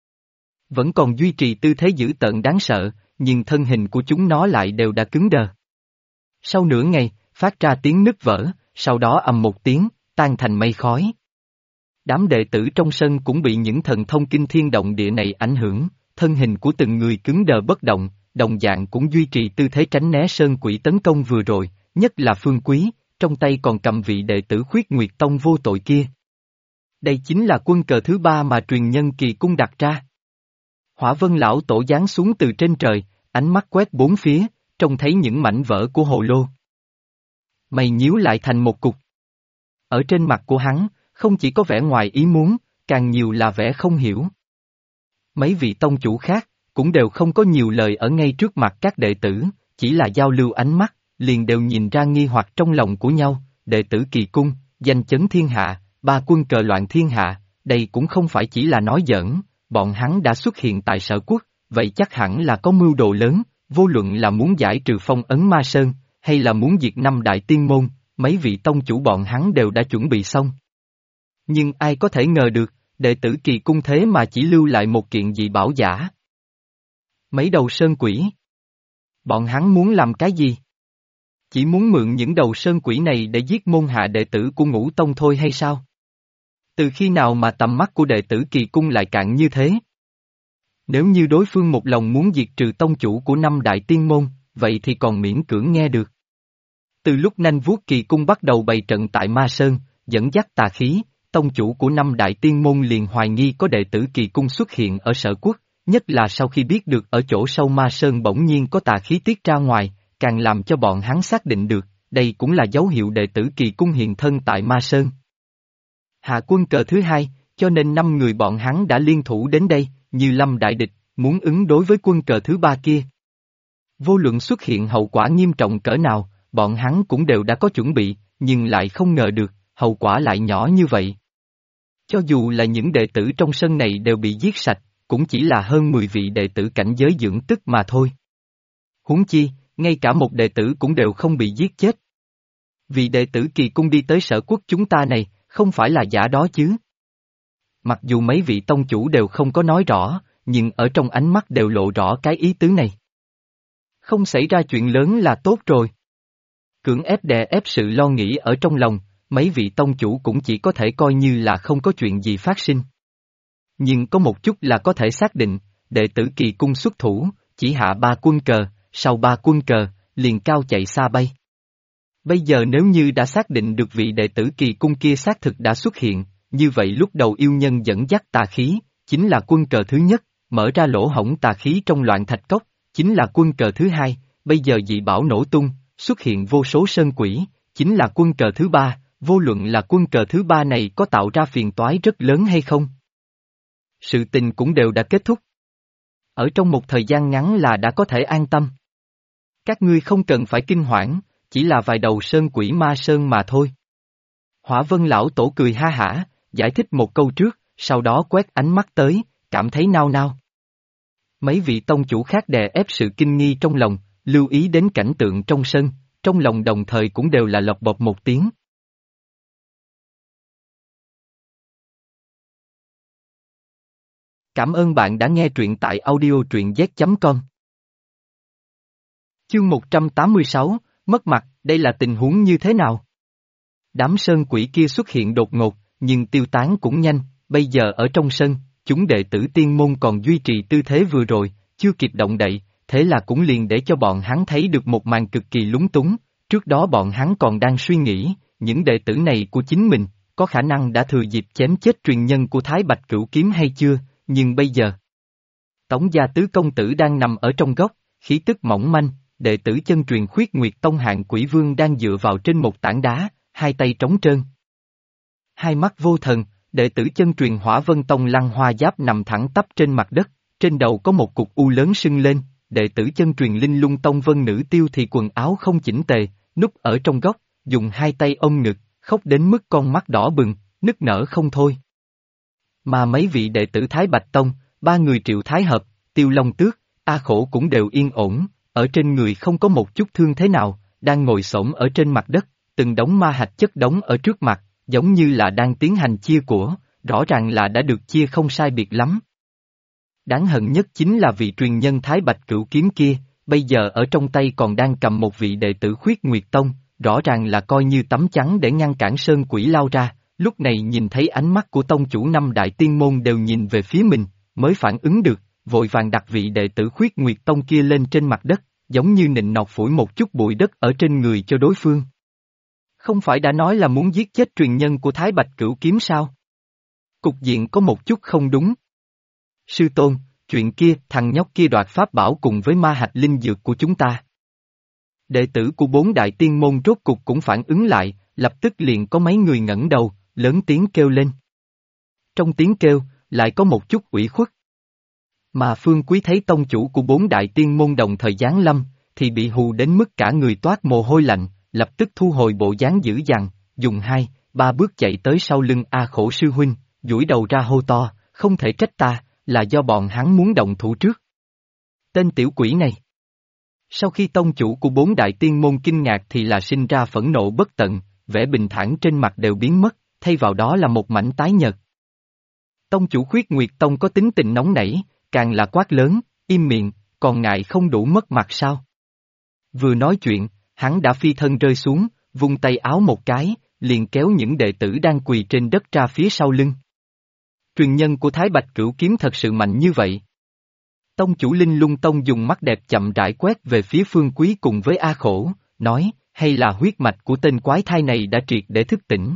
Vẫn còn duy trì tư thế dữ tợn đáng sợ, nhưng thân hình của chúng nó lại đều đã cứng đờ. Sau nửa ngày, phát ra tiếng nứt vỡ, sau đó ầm một tiếng, tan thành mây khói. Đám đệ tử trong sân cũng bị những thần thông kinh thiên động địa này ảnh hưởng, thân hình của từng người cứng đờ bất động, đồng dạng cũng duy trì tư thế tránh né sơn quỷ tấn công vừa rồi, nhất là Phương Quý, trong tay còn cầm vị đệ tử Khuyết Nguyệt Tông vô tội kia. Đây chính là quân cờ thứ ba mà truyền nhân kỳ cung đặt ra. Hỏa Vân lão tổ giáng xuống từ trên trời, ánh mắt quét bốn phía, trông thấy những mảnh vỡ của hồ lô. Mày nhíu lại thành một cục. Ở trên mặt của hắn, không chỉ có vẻ ngoài ý muốn, càng nhiều là vẻ không hiểu. Mấy vị tông chủ khác, cũng đều không có nhiều lời ở ngay trước mặt các đệ tử, chỉ là giao lưu ánh mắt, liền đều nhìn ra nghi hoặc trong lòng của nhau, đệ tử kỳ cung, danh chấn thiên hạ, ba quân cờ loạn thiên hạ, đây cũng không phải chỉ là nói giỡn, bọn hắn đã xuất hiện tại sở quốc, vậy chắc hẳn là có mưu đồ lớn, vô luận là muốn giải trừ phong ấn ma sơn, hay là muốn diệt năm đại tiên môn, mấy vị tông chủ bọn hắn đều đã chuẩn bị xong. Nhưng ai có thể ngờ được, đệ tử kỳ cung thế mà chỉ lưu lại một kiện dị bảo giả. Mấy đầu sơn quỷ. Bọn hắn muốn làm cái gì? Chỉ muốn mượn những đầu sơn quỷ này để giết môn hạ đệ tử của Ngũ Tông thôi hay sao? Từ khi nào mà tầm mắt của đệ tử kỳ cung lại cạn như thế? Nếu như đối phương một lòng muốn diệt trừ tông chủ của năm đại tiên môn, vậy thì còn miễn cưỡng nghe được. Từ lúc nanh vuốt kỳ cung bắt đầu bày trận tại Ma Sơn, dẫn dắt tà khí, tông chủ của năm đại tiên môn liền hoài nghi có đệ tử kỳ cung xuất hiện ở sở quốc, nhất là sau khi biết được ở chỗ sâu Ma Sơn bỗng nhiên có tà khí tiết ra ngoài, càng làm cho bọn hắn xác định được, đây cũng là dấu hiệu đệ tử kỳ cung hiện thân tại Ma Sơn. Hạ quân cờ thứ hai, cho nên 5 người bọn hắn đã liên thủ đến đây, như lâm đại địch, muốn ứng đối với quân cờ thứ ba kia. Vô luận xuất hiện hậu quả nghiêm trọng cỡ nào, bọn hắn cũng đều đã có chuẩn bị, nhưng lại không ngờ được, hậu quả lại nhỏ như vậy. Cho dù là những đệ tử trong sân này đều bị giết sạch, cũng chỉ là hơn 10 vị đệ tử cảnh giới dưỡng tức mà thôi. Huống chi, ngay cả một đệ tử cũng đều không bị giết chết. Vì đệ tử kỳ cung đi tới sở quốc chúng ta này, không phải là giả đó chứ. Mặc dù mấy vị tông chủ đều không có nói rõ, nhưng ở trong ánh mắt đều lộ rõ cái ý tứ này. Không xảy ra chuyện lớn là tốt rồi. Cưỡng ép đè ép sự lo nghĩ ở trong lòng, mấy vị tông chủ cũng chỉ có thể coi như là không có chuyện gì phát sinh. Nhưng có một chút là có thể xác định, đệ tử kỳ cung xuất thủ, chỉ hạ 3 quân cờ, sau 3 quân cờ, liền cao chạy xa bay. Bây giờ nếu như đã xác định được vị đệ tử kỳ cung kia xác thực đã xuất hiện, như vậy lúc đầu yêu nhân dẫn dắt tà khí, chính là quân cờ thứ nhất, mở ra lỗ hổng tà khí trong loạn thạch cốc, chính là quân cờ thứ hai, bây giờ dị bảo nổ tung, xuất hiện vô số sơn quỷ, chính là quân cờ thứ ba, vô luận là quân cờ thứ ba này có tạo ra phiền toái rất lớn hay không. Sự tình cũng đều đã kết thúc. Ở trong một thời gian ngắn là đã có thể an tâm. Các ngươi không cần phải kinh hoảng, chỉ là vài đầu sơn quỷ ma sơn mà thôi. Hỏa Vân lão tổ cười ha hả, giải thích một câu trước, sau đó quét ánh mắt tới, cảm thấy nao nao. Mấy vị tông chủ khác đè ép sự kinh nghi trong lòng, lưu ý đến cảnh tượng trong sân, trong lòng đồng thời cũng đều là lộc bộc một tiếng. Cảm ơn bạn đã nghe truyện tại audio truyện z.com. Chương 186, mất mặt, đây là tình huống như thế nào? Đám sơn quỷ kia xuất hiện đột ngột, nhưng tiêu tán cũng nhanh, bây giờ ở trong sân, chúng đệ tử tiên môn còn duy trì tư thế vừa rồi, chưa kịp động đậy, thế là cũng liền để cho bọn hắn thấy được một màn cực kỳ lúng túng, trước đó bọn hắn còn đang suy nghĩ, những đệ tử này của chính mình, có khả năng đã thừa dịp chém chết truyền nhân của Thái Bạch Cửu Kiếm hay chưa, nhưng bây giờ. Tống gia tứ công tử đang nằm ở trong góc, khí tức mỏng manh, đệ tử chân truyền Khuyết Nguyệt Tông hạng quỷ vương đang dựa vào trên một tảng đá, hai tay trống trơn. Hai mắt vô thần, đệ tử chân truyền Hỏa Vân Tông Lăng Hoa Giáp nằm thẳng tắp trên mặt đất, trên đầu có một cục u lớn sưng lên, đệ tử chân truyền Linh Lung Tông Vân Nữ Tiêu thì quần áo không chỉnh tề, núp ở trong góc, dùng hai tay ôm ngực, khóc đến mức con mắt đỏ bừng, nức nở không thôi. Mà mấy vị đệ tử Thái Bạch Tông, ba người Triệu Thái Hợp, Tiêu Long Tước, A Khổ cũng đều yên ổn, ở trên người không có một chút thương thế nào, đang ngồi xổm ở trên mặt đất, từng đống ma hạch chất đống ở trước mặt, giống như là đang tiến hành chia của, rõ ràng là đã được chia không sai biệt lắm. Đáng hận nhất chính là vị truyền nhân Thái Bạch Cửu Kiếm kia, bây giờ ở trong tay còn đang cầm một vị đệ tử Khuyết Nguyệt Tông, rõ ràng là coi như tấm chắn để ngăn cản sơn quỷ lao ra, lúc này nhìn thấy ánh mắt của tông chủ năm đại tiên môn đều nhìn về phía mình, mới phản ứng được, vội vàng đặt vị đệ tử Khuyết Nguyệt Tông kia lên trên mặt đất, giống như nịnh nọt phủi một chút bụi đất ở trên người cho đối phương. Không phải đã nói là muốn giết chết truyền nhân của Thái Bạch Cửu Kiếm sao? Cục diện có một chút không đúng. Sư tôn, chuyện kia, thằng nhóc kia đoạt pháp bảo cùng với ma hạch linh dược của chúng ta. Đệ tử của bốn đại tiên môn rốt cục cũng phản ứng lại, lập tức liền có mấy người ngẩng đầu, lớn tiếng kêu lên. Trong tiếng kêu, lại có một chút ủy khuất. Mà Phương Quý thấy tông chủ của bốn đại tiên môn đồng thời giáng lâm, thì bị hù đến mức cả người toát mồ hôi lạnh, lập tức thu hồi bộ dáng dữ dằn, dùng hai, ba bước chạy tới sau lưng A Khổ sư huynh, duỗi đầu ra hô to, không thể trách ta, là do bọn hắn muốn động thủ trước. Tên tiểu quỷ này. Sau khi tông chủ của bốn đại tiên môn kinh ngạc thì là sinh ra phẫn nộ bất tận, vẻ bình thản trên mặt đều biến mất, thay vào đó là một mảnh tái nhợt. Tông chủ Khuyết Nguyệt Tông có tính tình nóng nảy, càng là quát lớn, im miệng, còn ngại không đủ mất mặt sao? Vừa nói chuyện, hắn đã phi thân rơi xuống, vung tay áo một cái, liền kéo những đệ tử đang quỳ trên đất ra phía sau lưng. Truyền nhân của Thái Bạch Cửu Kiếm thật sự mạnh như vậy. Tông chủ Linh Lung Tông dùng mắt đẹp chậm rãi quét về phía Phương Quý cùng với A Khổ, nói, hay là huyết mạch của tên quái thai này đã triệt để thức tỉnh.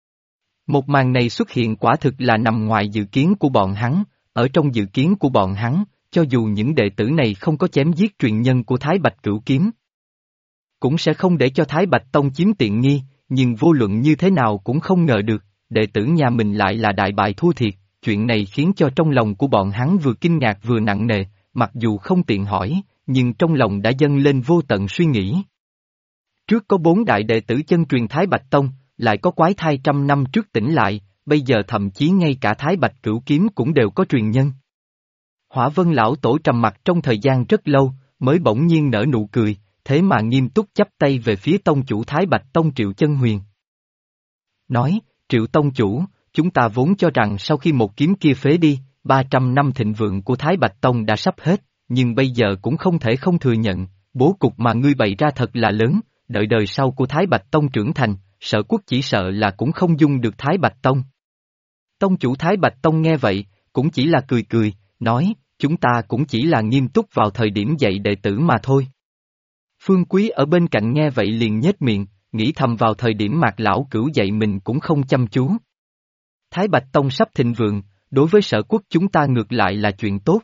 Một màn này xuất hiện quả thực là nằm ngoài dự kiến của bọn hắn, ở trong dự kiến của bọn hắn, cho dù những đệ tử này không có chém giết truyền nhân của Thái Bạch Cửu Kiếm, cũng sẽ không để cho Thái Bạch Tông chiếm tiện nghi, nhưng vô luận như thế nào cũng không ngờ được, đệ tử nhà mình lại là đại bại thua thiệt, chuyện này khiến cho trong lòng của bọn hắn vừa kinh ngạc vừa nặng nề, mặc dù không tiện hỏi, nhưng trong lòng đã dâng lên vô tận suy nghĩ. Trước có bốn đại đệ tử chân truyền Thái Bạch Tông, lại có quái thai trăm năm trước tỉnh lại, bây giờ thậm chí ngay cả Thái Bạch Cửu Kiếm cũng đều có truyền nhân. Hỏa Vân lão tổ trầm mặt trong thời gian rất lâu, mới bỗng nhiên nở nụ cười, thế mà nghiêm túc chắp tay về phía tông chủ Thái Bạch Tông Triệu Chân Huyền. Nói, Triệu tông chủ, chúng ta vốn cho rằng sau khi một kiếm kia phế đi, 300 năm thịnh vượng của Thái Bạch Tông đã sắp hết, nhưng bây giờ cũng không thể không thừa nhận, bố cục mà ngươi bày ra thật là lớn, đợi đời sau của Thái Bạch Tông trưởng thành, Sở Quốc chỉ sợ là cũng không dung được Thái Bạch Tông. Tông chủ Thái Bạch Tông nghe vậy, cũng chỉ là cười cười, nói, chúng ta cũng chỉ là nghiêm túc vào thời điểm dạy đệ tử mà thôi. Phương Quý ở bên cạnh nghe vậy liền nhếch miệng, nghĩ thầm vào thời điểm Mạc lão cửu dạy mình cũng không chăm chú. Thái Bạch Tông sắp thịnh vượng, đối với Sở Quốc chúng ta ngược lại là chuyện tốt.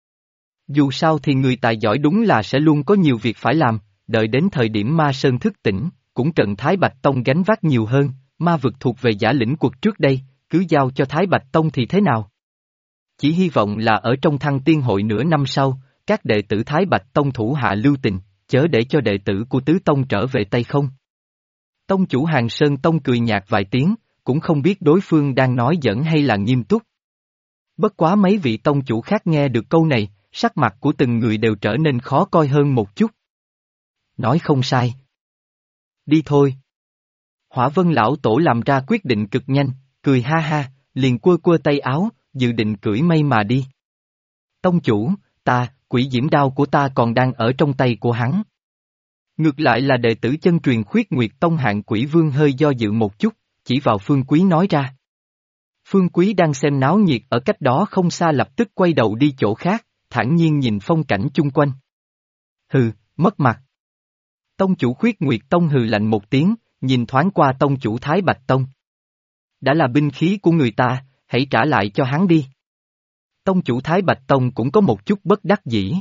Dù sao thì người tài giỏi đúng là sẽ luôn có nhiều việc phải làm, đợi đến thời điểm Ma Sơn thức tỉnh, cũng cần Thái Bạch Tông gánh vác nhiều hơn, Ma vực thuộc về giả lĩnh quật trước đây, cứ giao cho Thái Bạch Tông thì thế nào? Chỉ hy vọng là ở trong Thăng Tiên hội nửa năm sau, các đệ tử Thái Bạch Tông thủ hạ lưu tình, chớ để cho đệ tử của Tứ Tông trở về tay không. Tông chủ Hàng Sơn Tông cười nhạt vài tiếng, cũng không biết đối phương đang nói giỡn hay là nghiêm túc. Bất quá mấy vị tông chủ khác nghe được câu này, sắc mặt của từng người đều trở nên khó coi hơn một chút. Nói không sai. Đi thôi. Hỏa Vân lão tổ làm ra quyết định cực nhanh, cười ha ha, liền quơ quơ tay áo, dự định cưỡi mây mà đi. Tông chủ, quỷ diễm đao của ta còn đang ở trong tay của hắn. Ngược lại là đệ tử chân truyền Khuyết Nguyệt Tông hạng Quỷ Vương hơi do dự một chút, chỉ vào Phương Quý nói ra. Phương Quý đang xem náo nhiệt ở cách đó không xa lập tức quay đầu đi chỗ khác, thản nhiên nhìn phong cảnh chung quanh. Hừ, mất mặt. Tông chủ Khuyết Nguyệt Tông hừ lạnh một tiếng, nhìn thoáng qua tông chủ Thái Bạch Tông. Đã là binh khí của người ta, hãy trả lại cho hắn đi. Tông chủ Thái Bạch Tông cũng có một chút bất đắc dĩ.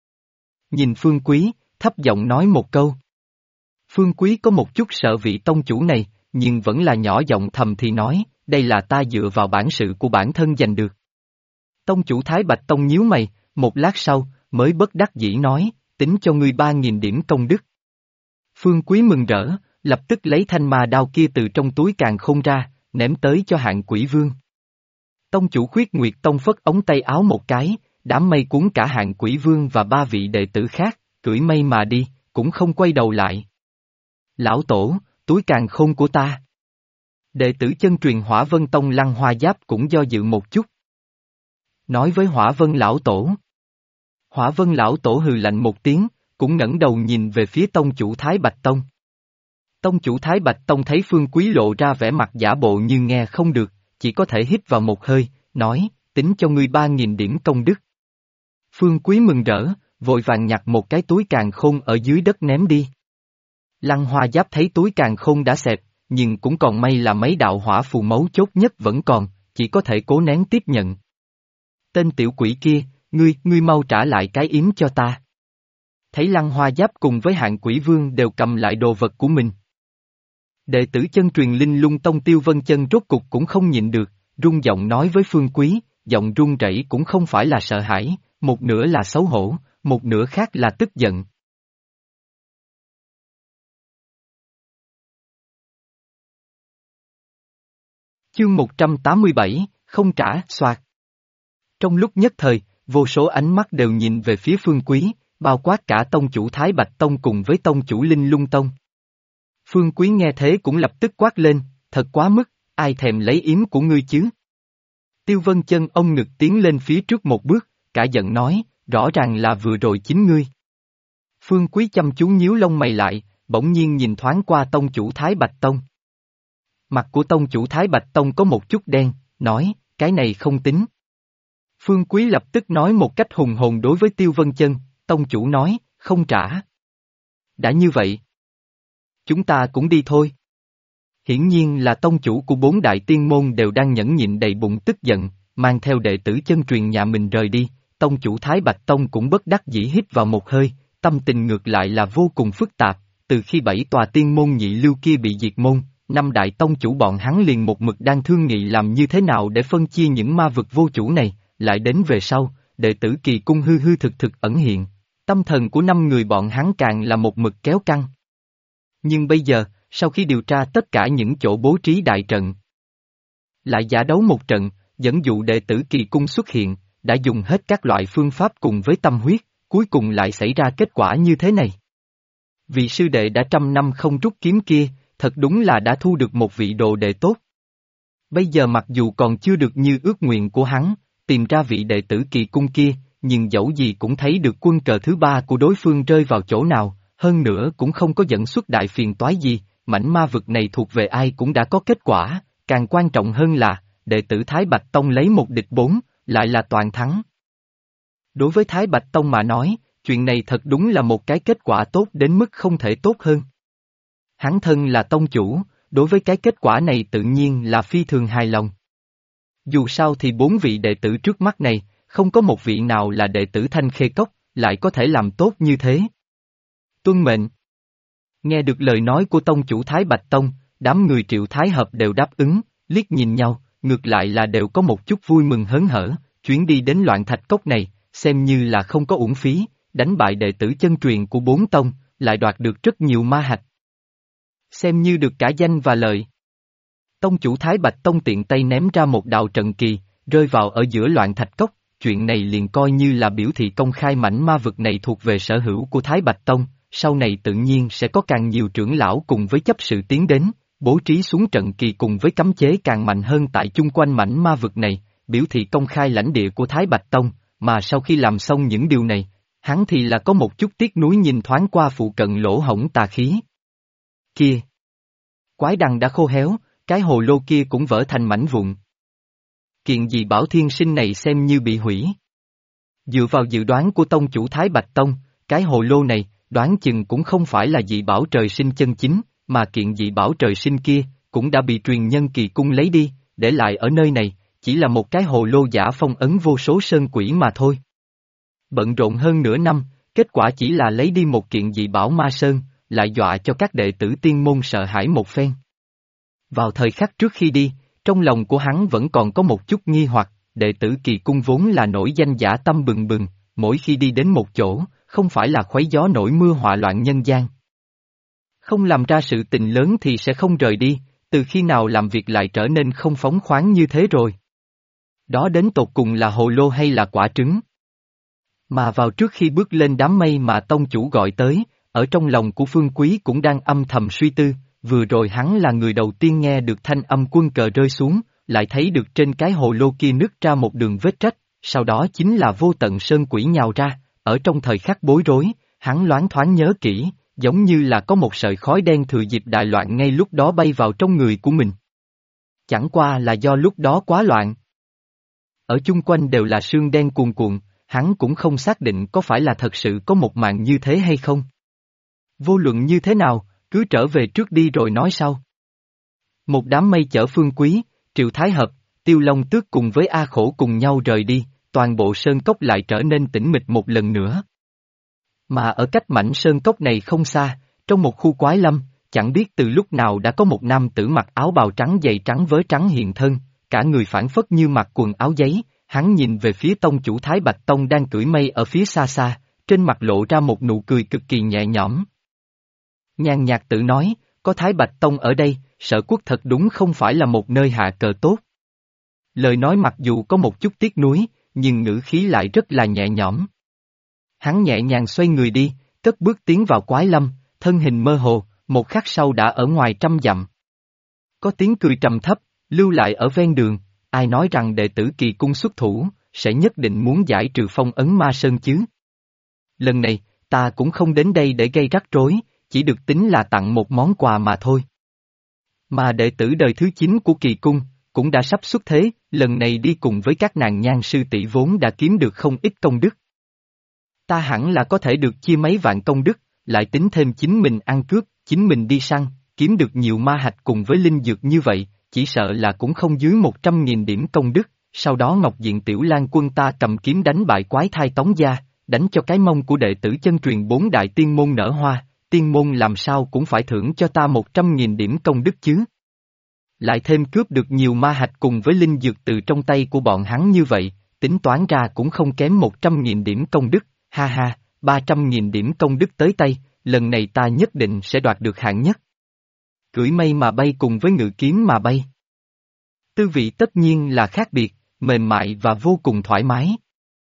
Nhìn Phương Quý, thấp giọng nói một câu. Phương Quý có một chút sợ vị tông chủ này, nhưng vẫn là nhỏ giọng thầm thì nói, đây là ta dựa vào bản sự của bản thân giành được. Tông chủ Thái Bạch Tông nhíu mày, một lát sau, mới bất đắc dĩ nói, tính cho ngươi 3.000 điểm công đức. Phương Quý mừng rỡ, lập tức lấy thanh ma đao kia từ trong túi càn khôn ra, ném tới cho hạng Quỷ Vương. Tông chủ Khuyết Nguyệt Tông phất ống tay áo một cái, đám mây cuốn cả hạng Quỷ Vương và 3 vị đệ tử khác, cưỡi mây mà đi, cũng không quay đầu lại. Lão tổ, túi càn khôn của ta. Đệ tử chân truyền Hỏa Vân Tông Lăng Hoa Giáp cũng do dự một chút. Nói với Hỏa Vân lão tổ. Hỏa Vân lão tổ hừ lạnh một tiếng, cũng ngẩng đầu nhìn về phía tông chủ Thái Bạch Tông. Tông chủ Thái Bạch Tông thấy Phương Quý lộ ra vẻ mặt giả bộ như nghe không được, chỉ có thể hít vào một hơi, nói, tính cho ngươi 3.000 điểm công đức. Phương Quý mừng rỡ, vội vàng nhặt một cái túi càn khôn ở dưới đất ném đi. Lăng Hoa Giáp thấy túi càn khôn đã xẹp, nhưng cũng còn may là mấy đạo hỏa phù mấu chốt nhất vẫn còn, chỉ có thể cố nén tiếp nhận. Tên tiểu quỷ kia, ngươi mau trả lại cái yếm cho ta. Thấy Lăng Hoa Giáp cùng với hạng Quỷ Vương đều cầm lại đồ vật của mình. Đệ tử chân truyền Linh Lung Tông Tiêu Vân Chân rốt cục cũng không nhịn được, run giọng nói với Phương Quý, giọng run rẩy cũng không phải là sợ hãi, một nửa là xấu hổ, một nửa khác là tức giận. Chương 187, không trả, soạt. Trong lúc nhất thời, vô số ánh mắt đều nhìn về phía Phương Quý, bao quát cả tông chủ Thái Bạch Tông cùng với tông chủ Linh Lung Tông. Phương Quý nghe thế cũng lập tức quát lên, thật quá mức, ai thèm lấy yếm của ngươi chứ? Tiêu Vân Chân ông ngực tiến lên phía trước một bước, cả giận nói, rõ ràng là vừa rồi chính ngươi. Phương Quý chăm chú nhíu lông mày lại, bỗng nhiên nhìn thoáng qua tông chủ Thái Bạch Tông. Mặt của tông chủ Thái Bạch Tông có một chút đen, nói, cái này không tính. Phương Quý lập tức nói một cách hùng hồn đối với Tiêu Vân Chân, tông chủ nói, không trả. Đã như vậy, chúng ta cũng đi thôi. Hiển nhiên là tông chủ của 4 đại tiên môn đều đang nhẫn nhịn đầy bụng tức giận, mang theo đệ tử chân truyền nhà mình rời đi, tông chủ Thái Bạch Tông cũng bất đắc dĩ hít vào một hơi, tâm tình ngược lại là vô cùng phức tạp, từ khi 7 tòa tiên môn nhị lưu kia bị diệt môn, 5 đại tông chủ bọn hắn liền một mực đang thương nghị làm như thế nào để phân chia những ma vực vô chủ này, lại đến về sau, đệ tử kỳ cung hư hư thực thực ẩn hiện, tâm thần của 5 người bọn hắn càng là một mực kéo căng. Nhưng bây giờ, sau khi điều tra tất cả những chỗ bố trí đại trận, lại giả đấu một trận, dẫn dụ đệ tử kỳ cung xuất hiện, đã dùng hết các loại phương pháp cùng với tâm huyết, cuối cùng lại xảy ra kết quả như thế này. Vị sư đệ đã trăm năm không rút kiếm kia, thật đúng là đã thu được một vị đồ đệ tốt. Bây giờ mặc dù còn chưa được như ước nguyện của hắn, tìm ra vị đệ tử kỳ cung kia, nhưng dẫu gì cũng thấy được quân cờ thứ 3 của đối phương rơi vào chỗ nào, hơn nữa cũng không có dẫn xuất đại phiền toái gì, mảnh ma vực này thuộc về ai cũng đã có kết quả, càng quan trọng hơn là, đệ tử Thái Bạch Tông lấy 1 địch 4, lại là toàn thắng. Đối với Thái Bạch Tông mà nói, chuyện này thật đúng là một cái kết quả tốt đến mức không thể tốt hơn. Hắn thân là tông chủ, đối với cái kết quả này tự nhiên là phi thường hài lòng. Dù sao thì 4 vị đệ tử trước mắt này, không có một vị nào là đệ tử Thanh Khê Cốc, lại có thể làm tốt như thế. Tuân mệnh. Nghe được lời nói của tông chủ Thái Bạch Tông, đám người Triệu Thái Hợp đều đáp ứng, liếc nhìn nhau, ngược lại là đều có một chút vui mừng hớn hở, chuyến đi đến Loạn Thạch Cốc này, xem như là không có uổng phí, đánh bại đệ tử chân truyền của bốn tông, lại đoạt được rất nhiều ma hạch. Xem như được cả danh và lợi. Tông chủ Thái Bạch Tông tiện tay ném ra một đạo trận kỳ, rơi vào ở giữa Loạn Thạch Cốc, chuyện này liền coi như là biểu thị công khai mảnh ma vực này thuộc về sở hữu của Thái Bạch Tông, sau này tự nhiên sẽ có càng nhiều trưởng lão cùng với chấp sự tiến đến, bố trí xuống trận kỳ cùng với cấm chế càng mạnh hơn tại chung quanh mảnh ma vực này, biểu thị công khai lãnh địa của Thái Bạch Tông, mà sau khi làm xong những điều này, hắn thì là có một chút tiếc nuối nhìn thoáng qua phụ cận lỗ hổng tà khí. Kia! Quái đằng đã khô héo, cái hồ lô kia cũng vỡ thành mảnh vụn. Kiện dị bảo thiên sinh này xem như bị hủy. Dựa vào dự đoán của tông chủ Thái Bạch Tông, cái hồ lô này, đoán chừng cũng không phải là dị bảo trời sinh chân chính, mà kiện dị bảo trời sinh kia, cũng đã bị truyền nhân kỳ cung lấy đi, để lại ở nơi này, chỉ là một cái hồ lô giả phong ấn vô số sơn quỷ mà thôi. Bận rộn hơn nửa năm, kết quả chỉ là lấy đi một kiện dị bảo ma sơn, lại dọa cho các đệ tử tiên môn sợ hãi một phen. Vào thời khắc trước khi đi, trong lòng của hắn vẫn còn có một chút nghi hoặc, đệ tử kỳ cung vốn là nổi danh dã tâm bừng bừng, mỗi khi đi đến một chỗ, không phải là khuấy gió nổi mưa họa loạn nhân gian. Không làm ra sự tình lớn thì sẽ không rời đi, từ khi nào làm việc lại trở nên không phóng khoáng như thế rồi. Đó đến tột cùng là hồ lô hay là quả trứng? Mà vào trước khi bước lên đám mây mà tông chủ gọi tới, ở trong lòng của Phương Quý cũng đang âm thầm suy tư, vừa rồi hắn là người đầu tiên nghe được thanh âm quân cờ rơi xuống, lại thấy được trên cái hồ lô kia nứt ra một đường vết rách, sau đó chính là vô tận sơn quỷ nhào ra, ở trong thời khắc bối rối, hắn loáng thoáng nhớ kỹ, giống như là có một sợi khói đen thừa dịp đại loạn ngay lúc đó bay vào trong người của mình. Chẳng qua là do lúc đó quá loạn. Ở chung quanh đều là sương đen cuồn cuộn, hắn cũng không xác định có phải là thật sự có một màn như thế hay không. Vô luận như thế nào, cứ trở về trước đi rồi nói sau. Một đám mây chở Phương Quý, Triệu Thái Hợp, Tiêu Long Tước cùng với A Khổ cùng nhau rời đi, toàn bộ sơn cốc lại trở nên tĩnh mịch một lần nữa. Mà ở cách mảnh sơn cốc này không xa, trong một khu quái lâm, chẳng biết từ lúc nào đã có một nam tử mặc áo bào trắng giày trắng vớ trắng hiện thân, cả người phảng phất như mặc quần áo giấy, hắn nhìn về phía tông chủ Thái Bạch Tông đang cưỡi mây ở phía xa xa, trên mặt lộ ra một nụ cười cực kỳ nhẹ nhõm. Nhàn nhạt tự nói, có Thái Bạch Tông ở đây, Sở Quốc thật đúng không phải là một nơi hạ cờ tốt. Lời nói mặc dù có một chút tiếc nuối, nhưng ngữ khí lại rất là nhẹ nhõm. Hắn nhẹ nhàng xoay người đi, cất bước tiến vào quái lâm, thân hình mơ hồ, một khắc sau đã ở ngoài trăm dặm. Có tiếng cười trầm thấp, lưu lại ở ven đường, ai nói rằng đệ tử kỳ cung xuất thủ, sẽ nhất định muốn giải trừ phong ấn ma sơn chứ. Lần này, ta cũng không đến đây để gây rắc rối, chỉ được tính là tặng một món quà mà thôi. Mà đệ tử đời thứ 9 của kỳ cung, cũng đã sắp xuất thế, lần này đi cùng với các nàng nhan sư tỷ vốn đã kiếm được không ít công đức. Ta hẳn là có thể được chia mấy vạn công đức, lại tính thêm chính mình ăn cướp, chính mình đi săn, kiếm được nhiều ma hạch cùng với linh dược như vậy, chỉ sợ là cũng không dưới 100.000 điểm công đức, sau đó Ngọc Diện Tiểu Lan quân ta cầm kiếm đánh bại quái thai Tống Gia, đánh cho cái mông của đệ tử chân truyền 4 đại tiên môn nở hoa, tiên môn làm sao cũng phải thưởng cho ta 100.000 điểm công đức chứ. Lại thêm cướp được nhiều ma hạch cùng với linh dược từ trong tay của bọn hắn như vậy, tính toán ra cũng không kém 100.000 điểm công đức, ha ha, 300.000 điểm công đức tới tay, lần này ta nhất định sẽ đoạt được hạng nhất. Cưỡi mây mà bay cùng với ngự kiếm mà bay. Tư vị tất nhiên là khác biệt, mềm mại và vô cùng thoải mái.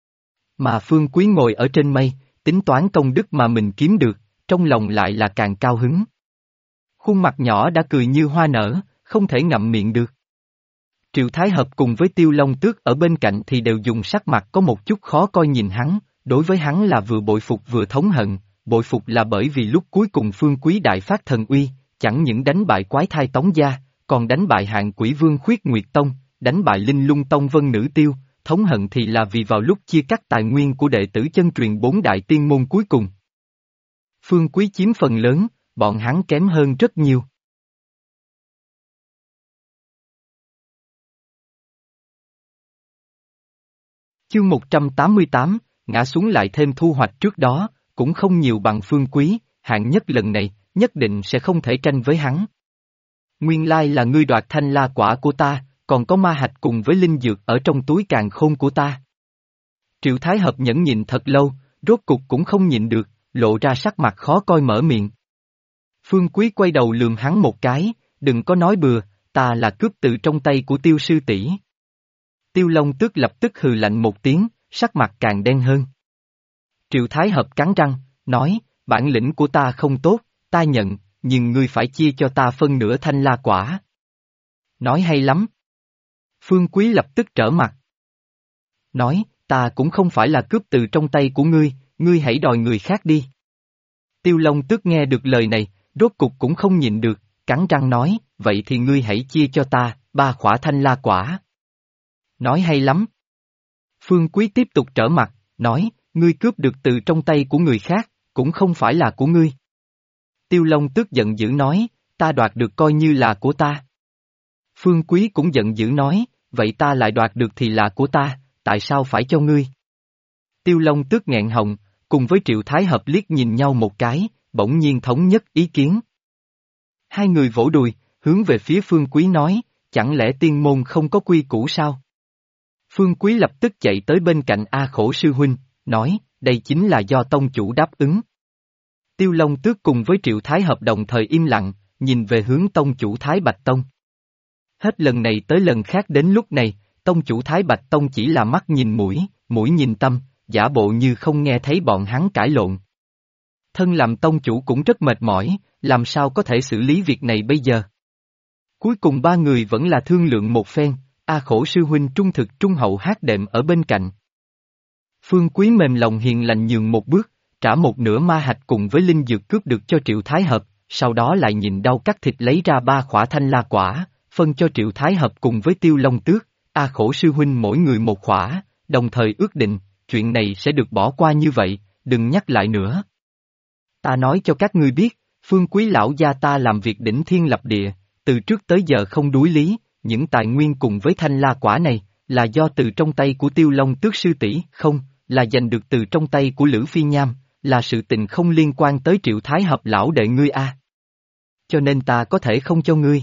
Mà Phương Quý ngồi ở trên mây, tính toán công đức mà mình kiếm được, trong lòng lại là càng cao hứng. Khuôn mặt nhỏ đã cười như hoa nở, không thể ngậm miệng được. Triệu Thái Hợp cùng với Tiêu Long Tước ở bên cạnh thì đều dùng sắc mặt có một chút khó coi nhìn hắn, đối với hắn là vừa bội phục vừa thống hận, bội phục là bởi vì lúc cuối cùng Phương Quý đại phát thần uy, chẳng những đánh bại quái thai Tống Gia, còn đánh bại hạng quỷ vương Khuyết Nguyệt Tông, đánh bại Linh Lung Tông Vân Nữ Tiêu, thống hận thì là vì vào lúc chia cắt tài nguyên của đệ tử chân truyền 4 đại tiên môn cuối cùng. Phương Quý chiếm phần lớn, bọn hắn kém hơn rất nhiều. Chương 188, ngã xuống lại thêm thu hoạch trước đó, cũng không nhiều bằng Phương Quý, hạng nhất lần này, nhất định sẽ không thể tranh với hắn. Nguyên lai là ngươi đoạt thanh la quả của ta, còn có ma hạch cùng với linh dược ở trong túi càn khôn của ta. Triệu Thái Hợp nhẫn nhịn thật lâu, rốt cục cũng không nhịn được, lộ ra sắc mặt khó coi mở miệng. Phương Quý quay đầu lườm hắn một cái, đừng có nói bừa, ta là cướp từ trong tay của Tiêu sư tỷ. Tiêu Long Tước lập tức hừ lạnh một tiếng, sắc mặt càng đen hơn. Triệu Thái Hợp cắn răng, nói, bản lĩnh của ta không tốt, ta nhận, nhưng ngươi phải chia cho ta phân nửa thanh la quả. Nói hay lắm. Phương Quý lập tức trở mặt. Nói, ta cũng không phải là cướp từ trong tay của ngươi hãy đòi người khác đi. Tiêu Long Tước nghe được lời này, rốt cục cũng không nhịn được, cắn răng nói, vậy thì ngươi hãy chia cho ta, 3 khỏa thanh la quả. Nói hay lắm. Phương Quý tiếp tục trở mặt, nói, ngươi cướp được từ trong tay của người khác, cũng không phải là của ngươi. Tiêu Long Tước giận dữ nói, ta đoạt được coi như là của ta. Phương Quý cũng giận dữ nói, vậy ta lại đoạt được thì là của ta, tại sao phải cho ngươi? Tiêu Long Tước nghẹn họng, cùng với Triệu Thái Hợp liếc nhìn nhau một cái, bỗng nhiên thống nhất ý kiến. Hai người vỗ đùi, hướng về phía Phương Quý nói, chẳng lẽ tiên môn không có quy củ sao? Phương Quý lập tức chạy tới bên cạnh A Khổ sư huynh, nói, đây chính là do tông chủ đáp ứng. Tiêu Long Tước cùng với Triệu Thái Hợp đồng thời im lặng, nhìn về hướng tông chủ Thái Bạch Tông. Hết lần này tới lần khác đến lúc này, tông chủ Thái Bạch Tông chỉ là mắt nhìn mũi, mũi nhìn tâm, giả bộ như không nghe thấy bọn hắn cãi lộn. Thân làm tông chủ cũng rất mệt mỏi, làm sao có thể xử lý việc này bây giờ? Cuối cùng 3 người vẫn là thương lượng một phen, A Khổ sư huynh trung thực trung hậu hát đệm ở bên cạnh. Phương Quý mềm lòng hiền lành nhường một bước, trả một nửa ma hạch cùng với linh dược cướp được cho Triệu Thái Hợp, sau đó lại nhìn đau cắt thịt lấy ra 3 khỏa thanh la quả, phân cho Triệu Thái Hợp cùng với Tiêu Long Tước, A Khổ sư huynh mỗi người một khỏa, đồng thời ước định, chuyện này sẽ được bỏ qua như vậy, đừng nhắc lại nữa. Ta nói cho các ngươi biết, Phương Quý lão gia ta làm việc đỉnh thiên lập địa, từ trước tới giờ không đuối lý, những tài nguyên cùng với thanh la quả này, là do từ trong tay của Tiêu Long Tước sư tỷ, không, là giành được từ trong tay của Lữ Phi Nham, là sự tình không liên quan tới Triệu Thái Hợp lão đệ ngươi a. Cho nên ta có thể không cho ngươi.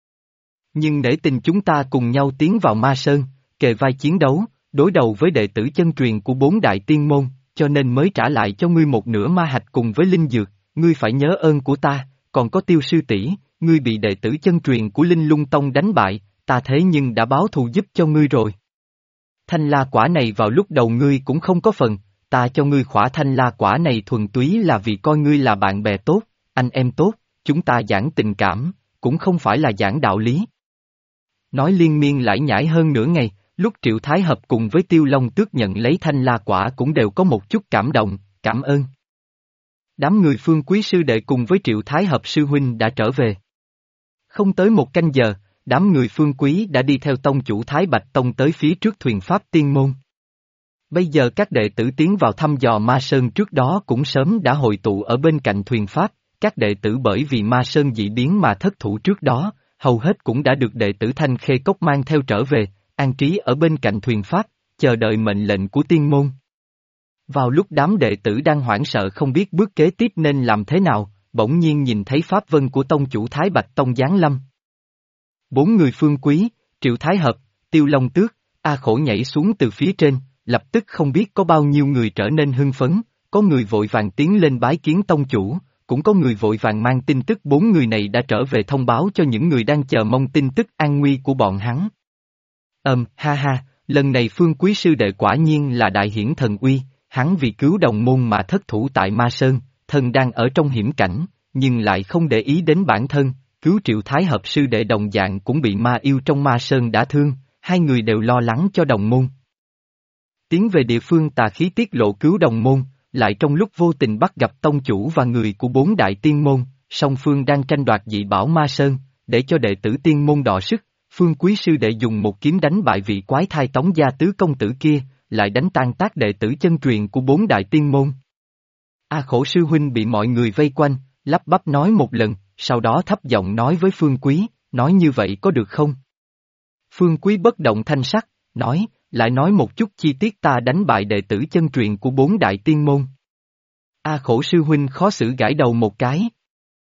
Nhưng để tình chúng ta cùng nhau tiến vào Ma Sơn, kề vai chiến đấu, đối đầu với đệ tử chân truyền của 4 đại tiên môn, cho nên mới trả lại cho ngươi một nửa ma hạch cùng với linh dược, ngươi phải nhớ ơn của ta, còn có Tiêu sư tỷ, ngươi bị đệ tử chân truyền của Linh Lung Tông đánh bại, ta thế nhưng đã báo thù giúp cho ngươi rồi. Thanh la quả này vào lúc đầu ngươi cũng không có phần, ta cho ngươi khỏa thanh la quả này thuần túy là vì coi ngươi là bạn bè tốt, anh em tốt, chúng ta giảng tình cảm, cũng không phải là giảng đạo lý. Nói liên miên lải nhải hơn nửa ngày, lúc Triệu Thái Hợp cùng với Tiêu Long Tước nhận lấy thanh la quả cũng đều có một chút cảm động, cảm ơn. Đám người Phương Quý sư đệ cùng với Triệu Thái Hợp sư huynh đã trở về. Không tới một canh giờ, đám người Phương Quý đã đi theo tông chủ Thái Bạch Tông tới phía trước thuyền Pháp Tiên Môn. Bây giờ các đệ tử tiến vào thăm dò Ma Sơn trước đó cũng sớm đã hội tụ ở bên cạnh thuyền Pháp, các đệ tử bởi vì Ma Sơn dị biến mà thất thủ trước đó, hầu hết cũng đã được đệ tử Thanh Khê Cốc mang theo trở về, an trí ở bên cạnh thuyền Pháp, chờ đợi mệnh lệnh của tiên môn. Vào lúc đám đệ tử đang hoảng sợ không biết bước kế tiếp nên làm thế nào, bỗng nhiên nhìn thấy pháp vân của tông chủ Thái Bạch Tông giáng lâm. 4 người Phương Quý, Triệu Thái Hợp, Tiêu Long Tước, A Khổ nhảy xuống từ phía trên, lập tức không biết có bao nhiêu người trở nên hưng phấn, có người vội vàng tiến lên bái kiến tông chủ, cũng có người vội vàng mang tin tức 4 người này đã trở về thông báo cho những người đang chờ mong tin tức an nguy của bọn hắn. Ha ha, lần này Phương Quý sư đệ quả nhiên là đại hiển thần uy, hắn vì cứu đồng môn mà thất thủ tại Ma Sơn, thân đang ở trong hiểm cảnh, nhưng lại không để ý đến bản thân, cứu Triệu Thái Hợp sư đệ đồng dạng cũng bị ma yêu trong Ma Sơn đã thương, hai người đều lo lắng cho đồng môn. Tiến về địa phương tà khí tiết lộ cứu đồng môn, lại trong lúc vô tình bắt gặp tông chủ và người của 4 đại tiên môn, song phương đang tranh đoạt dị bảo Ma Sơn, để cho đệ tử tiên môn đọ sức, Phương Quý sư đệ dùng một kiếm đánh bại vị quái thai Tống gia tứ công tử kia, lại đánh tan tác đệ tử chân truyền của 4 đại tiên môn. A Khổ sư huynh bị mọi người vây quanh, lắp bắp nói một lần, sau đó thấp giọng nói với Phương Quý, nói như vậy có được không? Phương Quý bất động thanh sắc, nói, lại nói một chút chi tiết ta đánh bại đệ tử chân truyền của 4 đại tiên môn. A Khổ sư huynh khó xử gãi đầu một cái.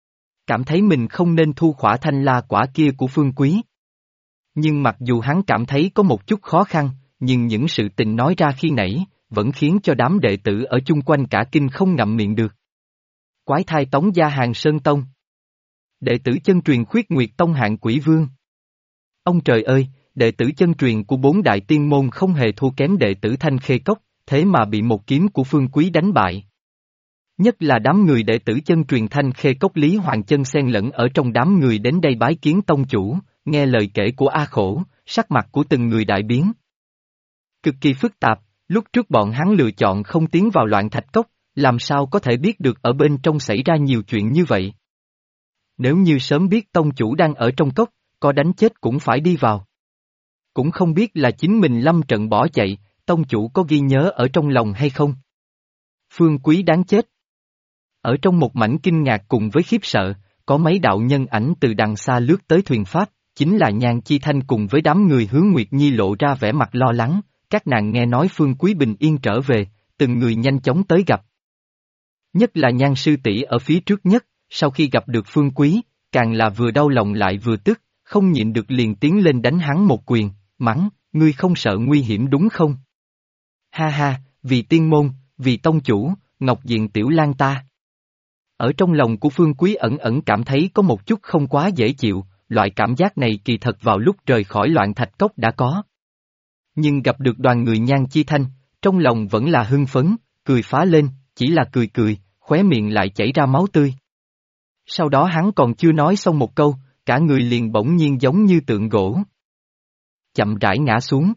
cảm thấy mình không nên thu khỏa thanh la quả kia của Phương Quý. Nhưng mặc dù hắn cảm thấy có một chút khó khăn, nhưng những sự tình nói ra khi nãy, vẫn khiến cho đám đệ tử ở chung quanh cả kinh không ngậm miệng được. Quái thai Tống gia Hàng Sơn Tông. Đệ tử chân truyền Khuyết Nguyệt Tông hạng Quỷ Vương. Ông trời ơi, đệ tử chân truyền của 4 đại tiên môn không hề thua kém đệ tử Thanh Khê Cốc, thế mà bị một kiếm của Phương Quý đánh bại. Nhất là đám người đệ tử chân truyền Thanh Khê Cốc Lý Hoàng Chân xen lẫn ở trong đám người đến đây bái kiến tông chủ, nghe lời kể của A Khổ, sắc mặt của từng người đại biến. Cực kỳ phức tạp, lúc trước bọn hắn lựa chọn không tiến vào Loạn Thạch Cốc, làm sao có thể biết được ở bên trong xảy ra nhiều chuyện như vậy. Nếu như sớm biết tông chủ đang ở trong cốc, có đánh chết cũng phải đi vào. Cũng không biết là chính mình lâm trận bỏ chạy, tông chủ có ghi nhớ ở trong lòng hay không. Phương Quý đáng chết. Ở trong một mảnh kinh ngạc cùng với khiếp sợ, có mấy đạo nhân ảnh từ đằng xa lướt tới thuyền pháp, chính là Nhan Chi Thanh cùng với đám người Hướng Nguyệt Nhi lộ ra vẻ mặt lo lắng, các nàng nghe nói Phương Quý bình yên trở về, từng người nhanh chóng tới gặp. Nhất là Nhan sư tỷ ở phía trước nhất, sau khi gặp được Phương Quý, càng là vừa đau lòng lại vừa tức, không nhịn được liền tiến lên đánh hắn một quyền, mắng, ngươi không sợ nguy hiểm đúng không? Ha ha, vì tiên môn, vì tông chủ, Ngọc Diện Tiểu Lang ta. Ở trong lòng của Phương Quý ẩn ẩn cảm thấy có một chút không quá dễ chịu, loại cảm giác này kỳ thật vào lúc rời khỏi Loạn Thạch Cốc đã có. Nhưng gặp được đoàn người Nhan Chi Thanh, trong lòng vẫn là hưng phấn, cười phá lên, chỉ là cười cười, khóe miệng lại chảy ra máu tươi. Sau đó hắn còn chưa nói xong một câu, cả người liền bỗng nhiên giống như tượng gỗ. Chậm rãi ngã xuống.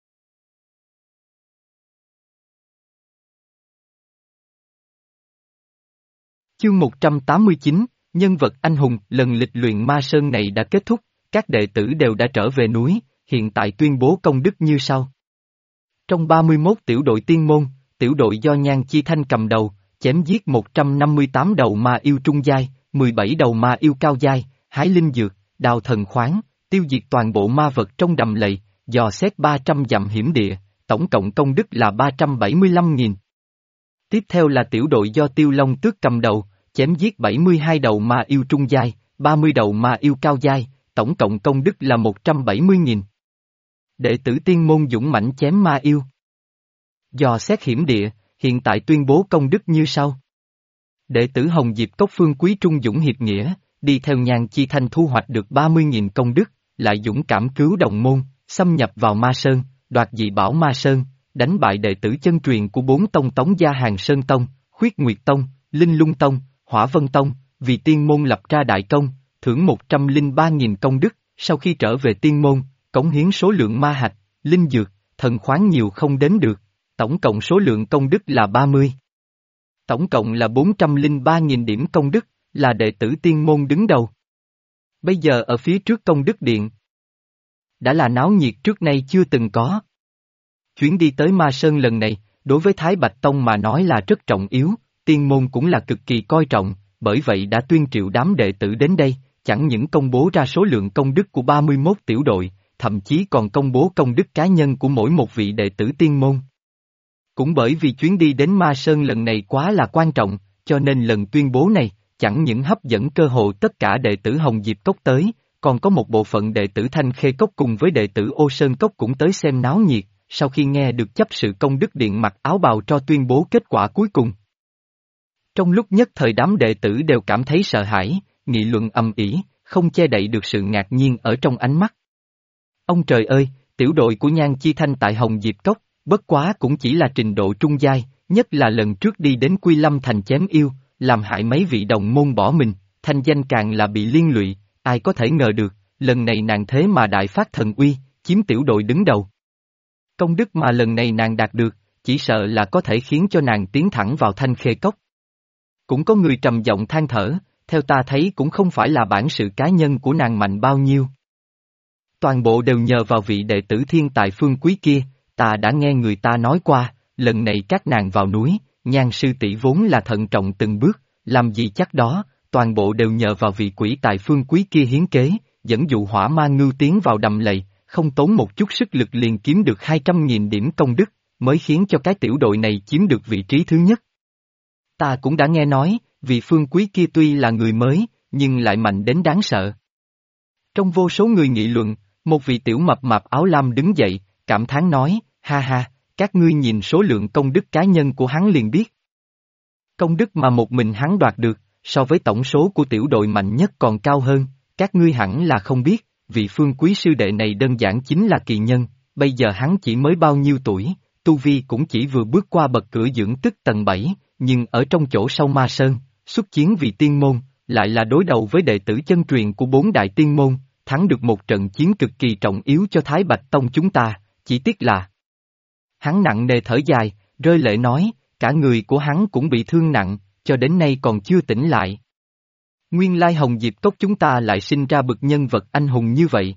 Chương 189, nhân vật anh hùng. Lần lịch luyện ma sơn này đã kết thúc, các đệ tử đều đã trở về núi, hiện tại tuyên bố công đức như sau. Trong 31 tiểu đội tiên môn, tiểu đội do Nhan Chi Thanh cầm đầu, chém giết 158 đầu ma yêu trung giai, 17 đầu ma yêu cao giai, hái linh dược, đào thần khoáng, tiêu diệt toàn bộ ma vật trong đầm lầy, dò xét 300 dặm hiểm địa, tổng cộng công đức là 375.000. Tiếp theo là tiểu đội do Tiêu Long Tước cầm đầu, chém giết 72 đầu ma yêu trung giai, 30 đầu ma yêu cao giai, tổng cộng công đức là 170.000. Đệ tử tiên môn dũng mãnh chém ma yêu. Dò xét hiểm địa, hiện tại tuyên bố công đức như sau. Đệ tử Hồng Diệp Cốc Phương Quý trung dũng hiệp nghĩa, đi theo Nhan Chi Thanh thu hoạch được 30.000 công đức, lại dũng cảm cứu đồng môn, xâm nhập vào Ma Sơn, đoạt dị bảo Ma Sơn, đánh bại đệ tử chân truyền của 4 tông Tống gia Hàng Sơn Tông, Khuyết Nguyệt Tông, Linh Lung Tông, Hỏa Vân Tông, vì tiên môn lập ra đại công, thưởng 103.000 công đức, sau khi trở về tiên môn, cống hiến số lượng ma hạch, linh dược, thần khoáng nhiều không đếm được, tổng cộng số lượng công đức là 30. Tổng cộng là 403.000 điểm công đức, là đệ tử tiên môn đứng đầu. Bây giờ ở phía trước công đức điện, đã là náo nhiệt trước nay chưa từng có. Chuyến đi tới Ma Sơn lần này, đối với Thái Bạch Tông mà nói là rất trọng yếu, tiên môn cũng là cực kỳ coi trọng, bởi vậy đã tuyên triệu đám đệ tử đến đây, chẳng những công bố ra số lượng công đức của 31 tiểu đội, thậm chí còn công bố công đức cá nhân của mỗi một vị đệ tử tiên môn. Cũng bởi vì chuyến đi đến Ma Sơn lần này quá là quan trọng, cho nên lần tuyên bố này, chẳng những hấp dẫn cơ hội tất cả đệ tử Hồng Diệp Cốc tới, còn có một bộ phận đệ tử Thanh Khê Cốc cùng với đệ tử Ô Sơn Cốc cũng tới xem náo nhiệt, sau khi nghe được chấp sự công đức điện mặc áo bào cho tuyên bố kết quả cuối cùng. Trong lúc nhất thời đám đệ tử đều cảm thấy sợ hãi, nghị luận ầm ĩ, không che đậy được sự ngạc nhiên ở trong ánh mắt. Ông trời ơi, tiểu đội của Nhan Chi Thanh tại Hồng Diệp Cốc, bất quá cũng chỉ là trình độ trung giai, nhất là lần trước đi đến Quy Lâm thành chém yêu, làm hại mấy vị đồng môn bỏ mình, thanh danh càng là bị liên lụy, ai có thể ngờ được, lần này nàng thế mà đại phát thần uy, chiếm tiểu đội đứng đầu. Công đức mà lần này nàng đạt được, chỉ sợ là có thể khiến cho nàng tiến thẳng vào Thanh Khê Cốc. Cũng có người trầm giọng than thở, theo ta thấy cũng không phải là bản sự cá nhân của nàng mạnh bao nhiêu. Toàn bộ đều nhờ vào vị đệ tử thiên tài Phương Quý kia, ta đã nghe người ta nói qua, lần này các nàng vào núi, Nhan sư tỷ vốn là thận trọng từng bước, làm gì chắc đó, toàn bộ đều nhờ vào vị quỷ tài Phương Quý kia hiến kế, dẫn dụ hỏa ma ngưu tiến vào đầm lầy, không tốn một chút sức lực liền kiếm được 200.000 điểm công đức, mới khiến cho cái tiểu đội này chiếm được vị trí thứ nhất. Ta cũng đã nghe nói, vị Phương Quý kia tuy là người mới, nhưng lại mạnh đến đáng sợ. Trong vô số người nghị luận, một vị tiểu mập mạp áo lam đứng dậy, cảm thán nói, ha ha, các ngươi nhìn số lượng công đức cá nhân của hắn liền biết. Công đức mà một mình hắn đoạt được, so với tổng số của tiểu đội mạnh nhất còn cao hơn, các ngươi hẳn là không biết, vị Phương Quý sư đệ này đơn giản chính là kỳ nhân, bây giờ hắn chỉ mới bao nhiêu tuổi, tu vi cũng chỉ vừa bước qua bậc cửa dưỡng tức tầng 7, nhưng ở trong chỗ sâu Ma Sơn, xuất chiến vì tiên môn, lại là đối đầu với đệ tử chân truyền của 4 đại tiên môn, thắng được một trận chiến cực kỳ trọng yếu cho Thái Bạch Tông chúng ta, chỉ tiếc là. Hắn nặng nề thở dài, rơi lệ nói, cả người của hắn cũng bị thương nặng, cho đến nay còn chưa tỉnh lại. Nguyên lai Hồng Diệp Cốc chúng ta lại sinh ra bậc nhân vật anh hùng như vậy.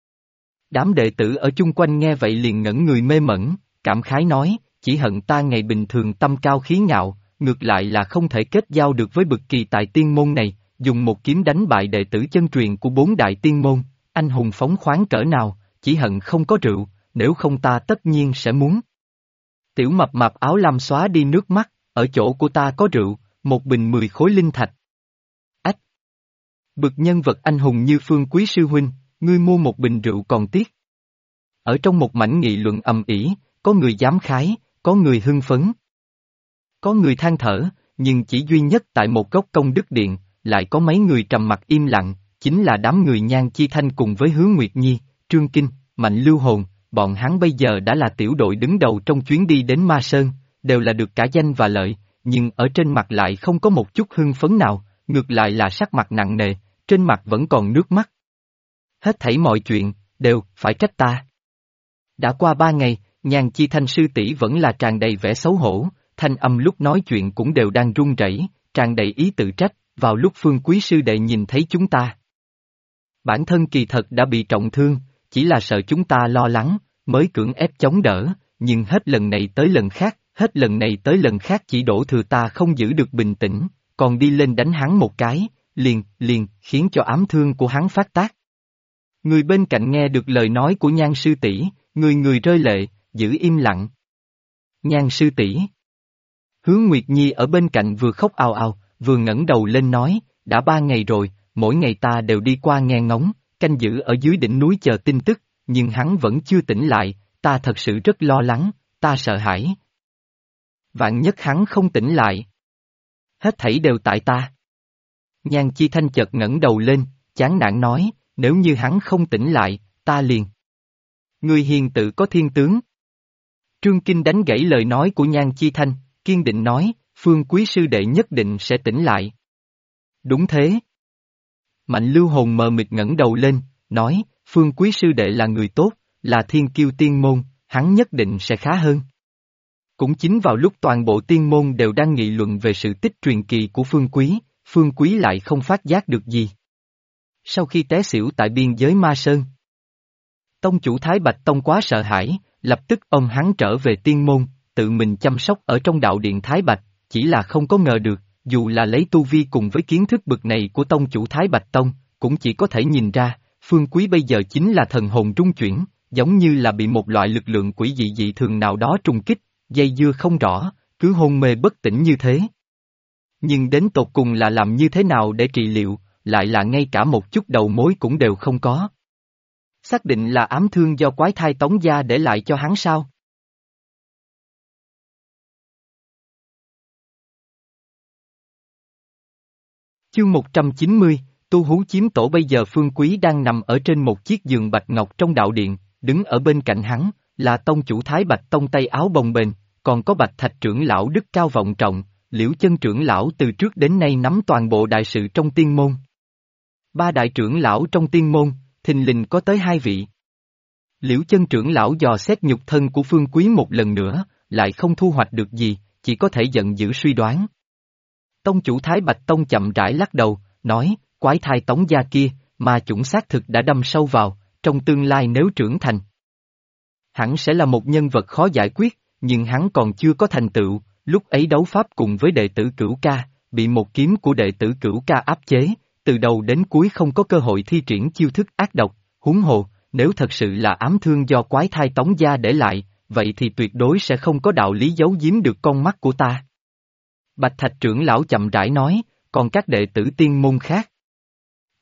Đám đệ tử ở chung quanh nghe vậy liền ngẩn người mê mẩn, cảm khái nói, chỉ hận ta ngày bình thường tâm cao khí ngạo, ngược lại là không thể kết giao được với bậc kỳ tài tiên môn này, dùng một kiếm đánh bại đệ tử chân truyền của 4 đại tiên môn, anh hùng phóng khoáng cỡ nào, chỉ hận không có rượu, nếu không ta tất nhiên sẽ muốn. Tiểu mập mạp áo lam xóa đi nước mắt, ở chỗ của ta có rượu, một bình 10 khối linh thạch. Ách! Bậc nhân vật anh hùng như Phương Quý sư huynh, ngươi mua một bình rượu còn tiếc. Ở trong một mảnh nghị luận ầm ĩ, có người dám khái, có người hưng phấn. Có người than thở, nhưng chỉ duy nhất tại một góc công đức điện, lại có mấy người trầm mặc im lặng, chính là đám người Nhan Chi Thanh cùng với Hứa Nguyệt Nhi, Trương Kinh, Mạnh Lưu Hồn, bọn hắn bây giờ đã là tiểu đội đứng đầu trong chuyến đi đến Ma Sơn, đều là được cả danh và lợi, nhưng ở trên mặt lại không có một chút hưng phấn nào, ngược lại là sắc mặt nặng nề, trên mặt vẫn còn nước mắt. Hết thảy mọi chuyện, đều, phải trách ta. Đã qua 3 ngày, Nhan Chi Thanh sư tỷ vẫn là tràn đầy vẻ xấu hổ, thanh âm lúc nói chuyện cũng đều đang run rẩy, tràn đầy ý tự trách, vào lúc Phương Quý sư đệ nhìn thấy chúng ta. Bản thân kỳ thật đã bị trọng thương, chỉ là sợ chúng ta lo lắng, mới cưỡng ép chống đỡ, nhưng hết lần này tới lần khác, hết lần này tới lần khác chỉ đổ thừa ta không giữ được bình tĩnh, còn đi lên đánh hắn một cái, liền, khiến cho ám thương của hắn phát tác. Người bên cạnh nghe được lời nói của Nhan sư tỷ, người rơi lệ, giữ im lặng. Nhan sư tỷ. Hứa Nguyệt Nhi ở bên cạnh vừa khóc ào ào, vừa ngẩng đầu lên nói, đã 3 ngày rồi, mỗi ngày ta đều đi qua nghe ngóng, canh giữ ở dưới đỉnh núi chờ tin tức, nhưng hắn vẫn chưa tỉnh lại, ta thật sự rất lo lắng, ta sợ hãi. Vạn nhất hắn không tỉnh lại. Hết thảy đều tại ta. Nhan Chi Thanh chợt ngẩng đầu lên, chán nản nói, nếu như hắn không tỉnh lại, ta liền. Người hiền tự có thiên tướng. Trương Kinh đánh gãy lời nói của Nhan Chi Thanh, kiên định nói, Phương Quý sư đệ nhất định sẽ tỉnh lại. Đúng thế. Mạnh Lưu Hồn mờ mịt ngẩng đầu lên, nói, Phương Quý sư đệ là người tốt, là thiên kiêu tiên môn, hắn nhất định sẽ khá hơn. Cũng chính vào lúc toàn bộ tiên môn đều đang nghị luận về sự tích truyền kỳ của Phương Quý lại không phát giác được gì. Sau khi té xỉu tại biên giới Ma Sơn, tông chủ Thái Bạch Tông quá sợ hãi, lập tức ôm hắn trở về tiên môn, tự mình chăm sóc ở trong đạo điện Thái Bạch, chỉ là không có ngờ được, dù là lấy tu vi cùng với kiến thức bậc này của tông chủ Thái Bạch Tông, cũng chỉ có thể nhìn ra, Phương Quý bây giờ chính là thần hồn rung chuyển, giống như là bị một loại lực lượng quỷ dị dị thường nào đó trùng kích, dây dưa không rõ, cứ hôn mê bất tỉnh như thế. Nhưng đến tột cùng là làm như thế nào để trị liệu, lại là ngay cả một chút đầu mối cũng đều không có. Xác định là ám thương do quái thai Tống gia để lại cho hắn sao? Chương 190, Tu Hú chiếm tổ. Bây giờ Phương Quý đang nằm ở trên một chiếc giường bạch ngọc trong đạo điện, đứng ở bên cạnh hắn, là tông chủ Thái Bạch Tông tay áo bồng bềnh, còn có Bạch Thạch trưởng lão đức cao vọng trọng, Liễu Chân trưởng lão từ trước đến nay nắm toàn bộ đại sự trong tiên môn. 3 đại trưởng lão trong tiên môn, thình lình có tới 2 vị. Liễu Chân trưởng lão dò xét nhục thân của Phương Quý một lần nữa, lại không thu hoạch được gì, chỉ có thể giận dữ suy đoán. Tông chủ Thái Bạch Tông chậm rãi lắc đầu, nói, quái thai Tống gia kia, ma chủng xác thực đã đâm sâu vào, trong tương lai nếu trưởng thành. Hẳn sẽ là một nhân vật khó giải quyết, nhưng hắn còn chưa có thành tựu, lúc ấy đấu pháp cùng với đệ tử Cửu Ca, bị một kiếm của đệ tử Cửu Ca áp chế, từ đầu đến cuối không có cơ hội thi triển chiêu thức ác độc, huống hồ, nếu thật sự là ám thương do quái thai Tống gia để lại, vậy thì tuyệt đối sẽ không có đạo lý giấu giếm được con mắt của ta. Bạch Thạch trưởng lão chậm rãi nói, còn các đệ tử tiên môn khác.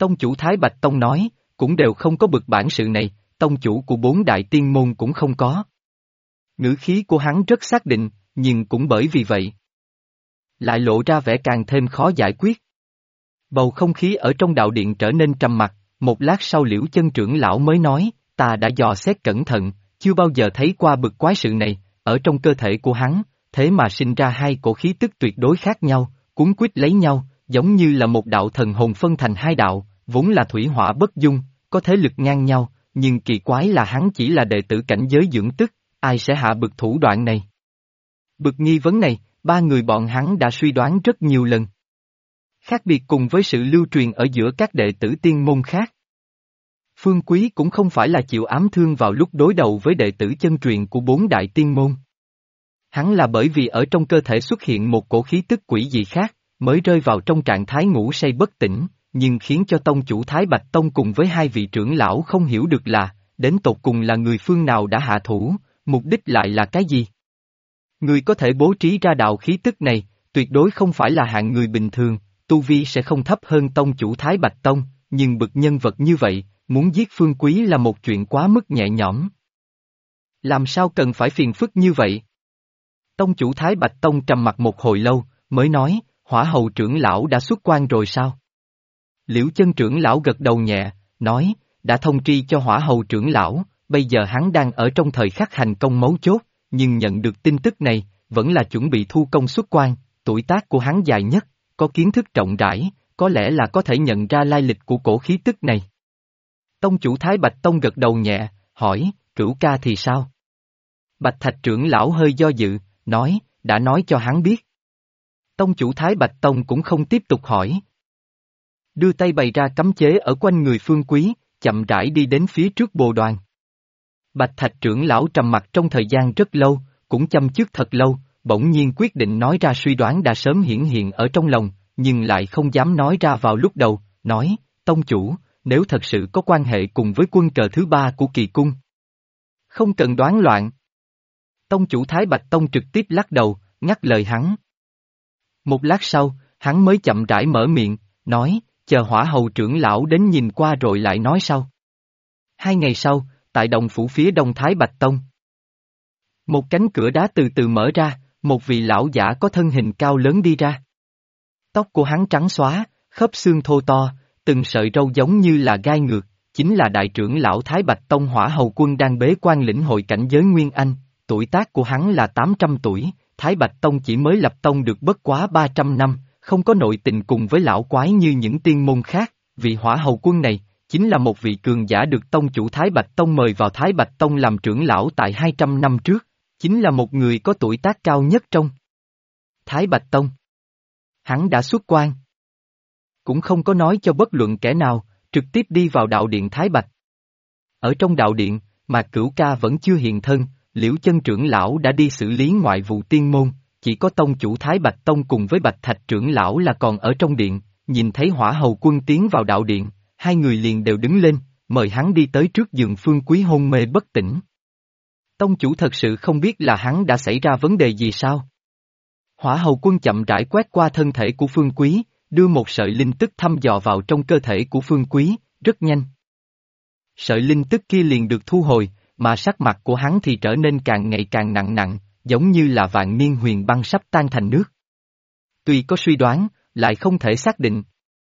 Tông chủ Thái Bạch Tông nói, cũng đều không có bực bản sự này, tông chủ của 4 đại tiên môn cũng không có. Ngữ khí của hắn rất xác định, nhưng cũng bởi vì vậy, lại lộ ra vẻ càng thêm khó giải quyết. Bầu không khí ở trong đạo điện trở nên trầm mặc, một lát sau Liễu Chân trưởng lão mới nói, ta đã dò xét cẩn thận, chưa bao giờ thấy qua bực quái sự này, ở trong cơ thể của hắn, thế mà sinh ra hai cổ khí tức tuyệt đối khác nhau, cuốn quýt lấy nhau, giống như là một đạo thần hồn phân thành hai đạo, vốn là thủy hỏa bất dung, có thế lực ngang nhau, nhưng kỳ quái là hắn chỉ là đệ tử cảnh giới dưỡng tức, ai sẽ hạ bực thủ đoạn này? Bực nghi vấn này, ba người bọn hắn đã suy đoán rất nhiều lần. Khác biệt cùng với sự lưu truyền ở giữa các đệ tử tiên môn khác. Phương Quý cũng không phải là chịu ám thương vào lúc đối đầu với đệ tử chân truyền của 4 đại tiên môn. Hắn là bởi vì ở trong cơ thể xuất hiện một cổ khí tức quỷ dị khác, mới rơi vào trong trạng thái ngủ say bất tỉnh, nhưng khiến cho tông chủ Thái Bạch Tông cùng với hai vị trưởng lão không hiểu được là, đến tột cùng là người phương nào đã hạ thủ, mục đích lại là cái gì. Người có thể bố trí ra đạo khí tức này, tuyệt đối không phải là hạng người bình thường, tu vi sẽ không thấp hơn tông chủ Thái Bạch Tông, nhưng bực nhân vật như vậy, muốn giết Phương Quý là một chuyện quá mức nhẹ nhõm. Làm sao cần phải phiền phức như vậy? Tông chủ Thái Bạch Tông trầm mặc một hồi lâu, mới nói, Hỏa Hầu trưởng lão đã xuất quan rồi sao? Liễu Chân trưởng lão gật đầu nhẹ, nói, đã thông tri cho Hỏa Hầu trưởng lão, bây giờ hắn đang ở trong thời khắc hành công mấu chốt, nhưng nhận được tin tức này, vẫn là chuẩn bị thu công xuất quan, tuổi tác của hắn dài nhất, có kiến thức rộng rãi, có lẽ là có thể nhận ra lai lịch của cổ khí tức này. Tông chủ Thái Bạch Tông gật đầu nhẹ, hỏi, Cửu ca thì sao? Bạch Thạch trưởng lão hơi do dự, nói, đã nói cho hắn biết. Tông chủ Thái Bạch Tông cũng không tiếp tục hỏi. Đưa tay bày ra cấm chế ở quanh người Phương Quý, chậm rãi đi đến phía trước bồ đoàn. Bạch Thạch trưởng lão trầm mặc trong thời gian rất lâu, cũng chăm chước thật lâu, bỗng nhiên quyết định nói ra suy đoán đã sớm hiển hiện ở trong lòng, nhưng lại không dám nói ra vào lúc đầu, nói, tông chủ, nếu thật sự có quan hệ cùng với quân cờ thứ 3 của kỳ cung. Không cần đoán loạn. Tông chủ Thái Bạch Tông trực tiếp lắc đầu, ngắt lời hắn. Một lát sau, hắn mới chậm rãi mở miệng, nói, chờ Hỏa Hầu trưởng lão đến nhìn qua rồi lại nói sau. 2 ngày sau, tại đồng phủ phía đông Thái Bạch Tông. Một cánh cửa đá từ từ mở ra, một vị lão giả có thân hình cao lớn đi ra. Tóc của hắn trắng xóa, khớp xương thô to, từng sợi râu giống như là gai ngược, chính là đại trưởng lão Thái Bạch Tông Hỏa Hầu Quân đang bế quan lĩnh hội cảnh giới Nguyên Anh, tuổi tác của hắn là 800 tuổi, Thái Bạch Tông chỉ mới lập tông được bất quá 300 năm, không có nội tình cùng với lão quái như những tiên môn khác, vị Hỏa Hầu Quân này, chính là một vị cường giả được tông chủ Thái Bạch Tông mời vào Thái Bạch Tông làm trưởng lão tại 200 năm trước, chính là một người có tuổi tác cao nhất trong Thái Bạch Tông. Hắn đã xuất quan. Cũng không có nói cho bất luận kẻ nào, trực tiếp đi vào đạo điện Thái Bạch. Ở trong đạo điện, mà Cửu ca vẫn chưa hiện thân, Liễu Chân trưởng lão đã đi xử lý ngoại vụ tiên môn, chỉ có tông chủ Thái Bạch Tông cùng với Bạch Thạch trưởng lão là còn ở trong điện, nhìn thấy Hỏa Hầu Quân tiến vào đạo điện, hai người liền đều đứng lên, mời hắn đi tới trước giường Phương Quý hôn mê bất tỉnh. Tông chủ thật sự không biết là hắn đã xảy ra vấn đề gì sao? Hỏa Hầu Quân chậm rãi quét qua thân thể của Phương Quý, đưa một sợi linh tức thăm dò vào trong cơ thể của Phương Quý, rất nhanh. Sợi linh tức kia liền được thu hồi, mà sắc mặt của hắn thì trở nên càng ngày càng nặng nặng, giống như là vạn niên huyền băng sắp tan thành nước. Tuy có suy đoán, lại không thể xác định.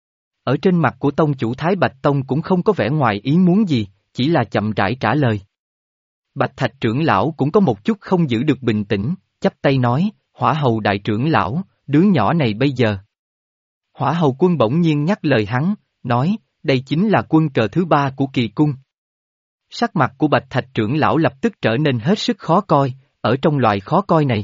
Ở trên mặt của tông chủ Thái Bạch Tông cũng không có vẻ ngoài ý muốn gì, chỉ là chậm rãi trả lời. Bạch Thạch trưởng lão cũng có một chút không giữ được bình tĩnh, chắp tay nói, Hỏa Hầu đại trưởng lão, đứa nhỏ này bây giờ. Hỏa Hầu Quân bỗng nhiên nhắc lời hắn, nói, đây chính là quân cờ thứ 3 của kỳ cung. Sắc mặt của Bạch Thạch trưởng lão lập tức trở nên hết sức khó coi, ở trong loại khó coi này.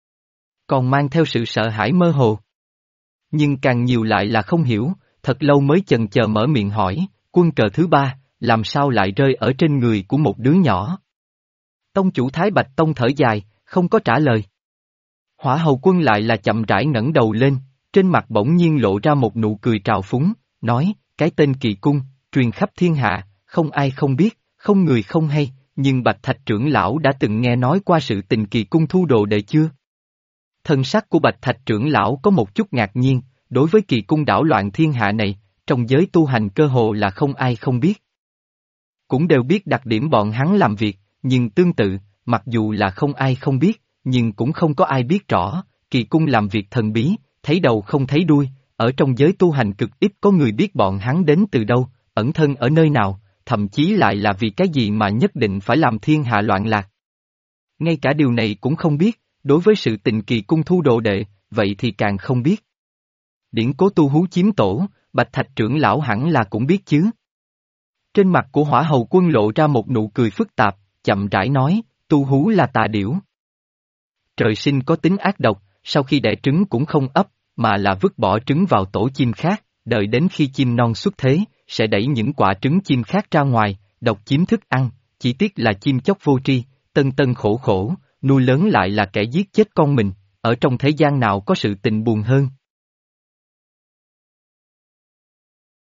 Còn mang theo sự sợ hãi mơ hồ. Nhưng càng nhiều lại là không hiểu, thật lâu mới chần chờ mở miệng hỏi, quân cờ thứ 3, làm sao lại rơi ở trên người của một đứa nhỏ? Tông chủ Thái Bạch Tông thở dài, không có trả lời. Hỏa Hầu Quân lại là chậm rãi ngẩng đầu lên, trên mặt bỗng nhiên lộ ra một nụ cười trào phúng, nói, cái tên kỳ cung, truyền khắp thiên hạ, không ai không biết, không người không hay, nhưng Bạch Thạch trưởng lão đã từng nghe nói qua sự tình kỳ cung thu đồ đệ chưa? Thân sắc của Bạch Thạch trưởng lão có một chút ngạc nhiên, đối với kỳ cung đảo loạn thiên hạ này, trong giới tu hành cơ hồ là không ai không biết. Cũng đều biết đặc điểm bọn hắn làm việc, nhưng tương tự, mặc dù là không ai không biết, nhưng cũng không có ai biết rõ, kỳ cung làm việc thần bí, thấy đầu không thấy đuôi, ở trong giới tu hành cực ít có người biết bọn hắn đến từ đâu, ẩn thân ở nơi nào, thậm chí lại là vì cái gì mà nhất định phải làm thiên hạ loạn lạc. Ngay cả điều này cũng không biết, đối với sự tình kỳ cung thu đồ đệ, vậy thì càng không biết. Điển cố tu hú chiếm tổ, Bạch Thạch trưởng lão hẳn là cũng biết chứ. Trên mặt của Hỏa Hầu Quân lộ ra một nụ cười phức tạp, chậm rãi nói, tu hú là tà điểu. Trời sinh có tính ác độc, sau khi đẻ trứng cũng không ấp, mà là vứt bỏ trứng vào tổ chim khác, đợi đến khi chim non xuất thế, sẽ đẩy những quả trứng chim khác ra ngoài, độc chiếm thức ăn, chỉ tiếc là chim chóc vô tri, tân tân khổ khổ, nuôi lớn lại là kẻ giết chết con mình, ở trong thế gian nào có sự tình buồn hơn.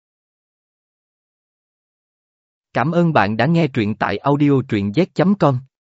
Cảm ơn bạn đã nghe truyện tại audio truyện z.com.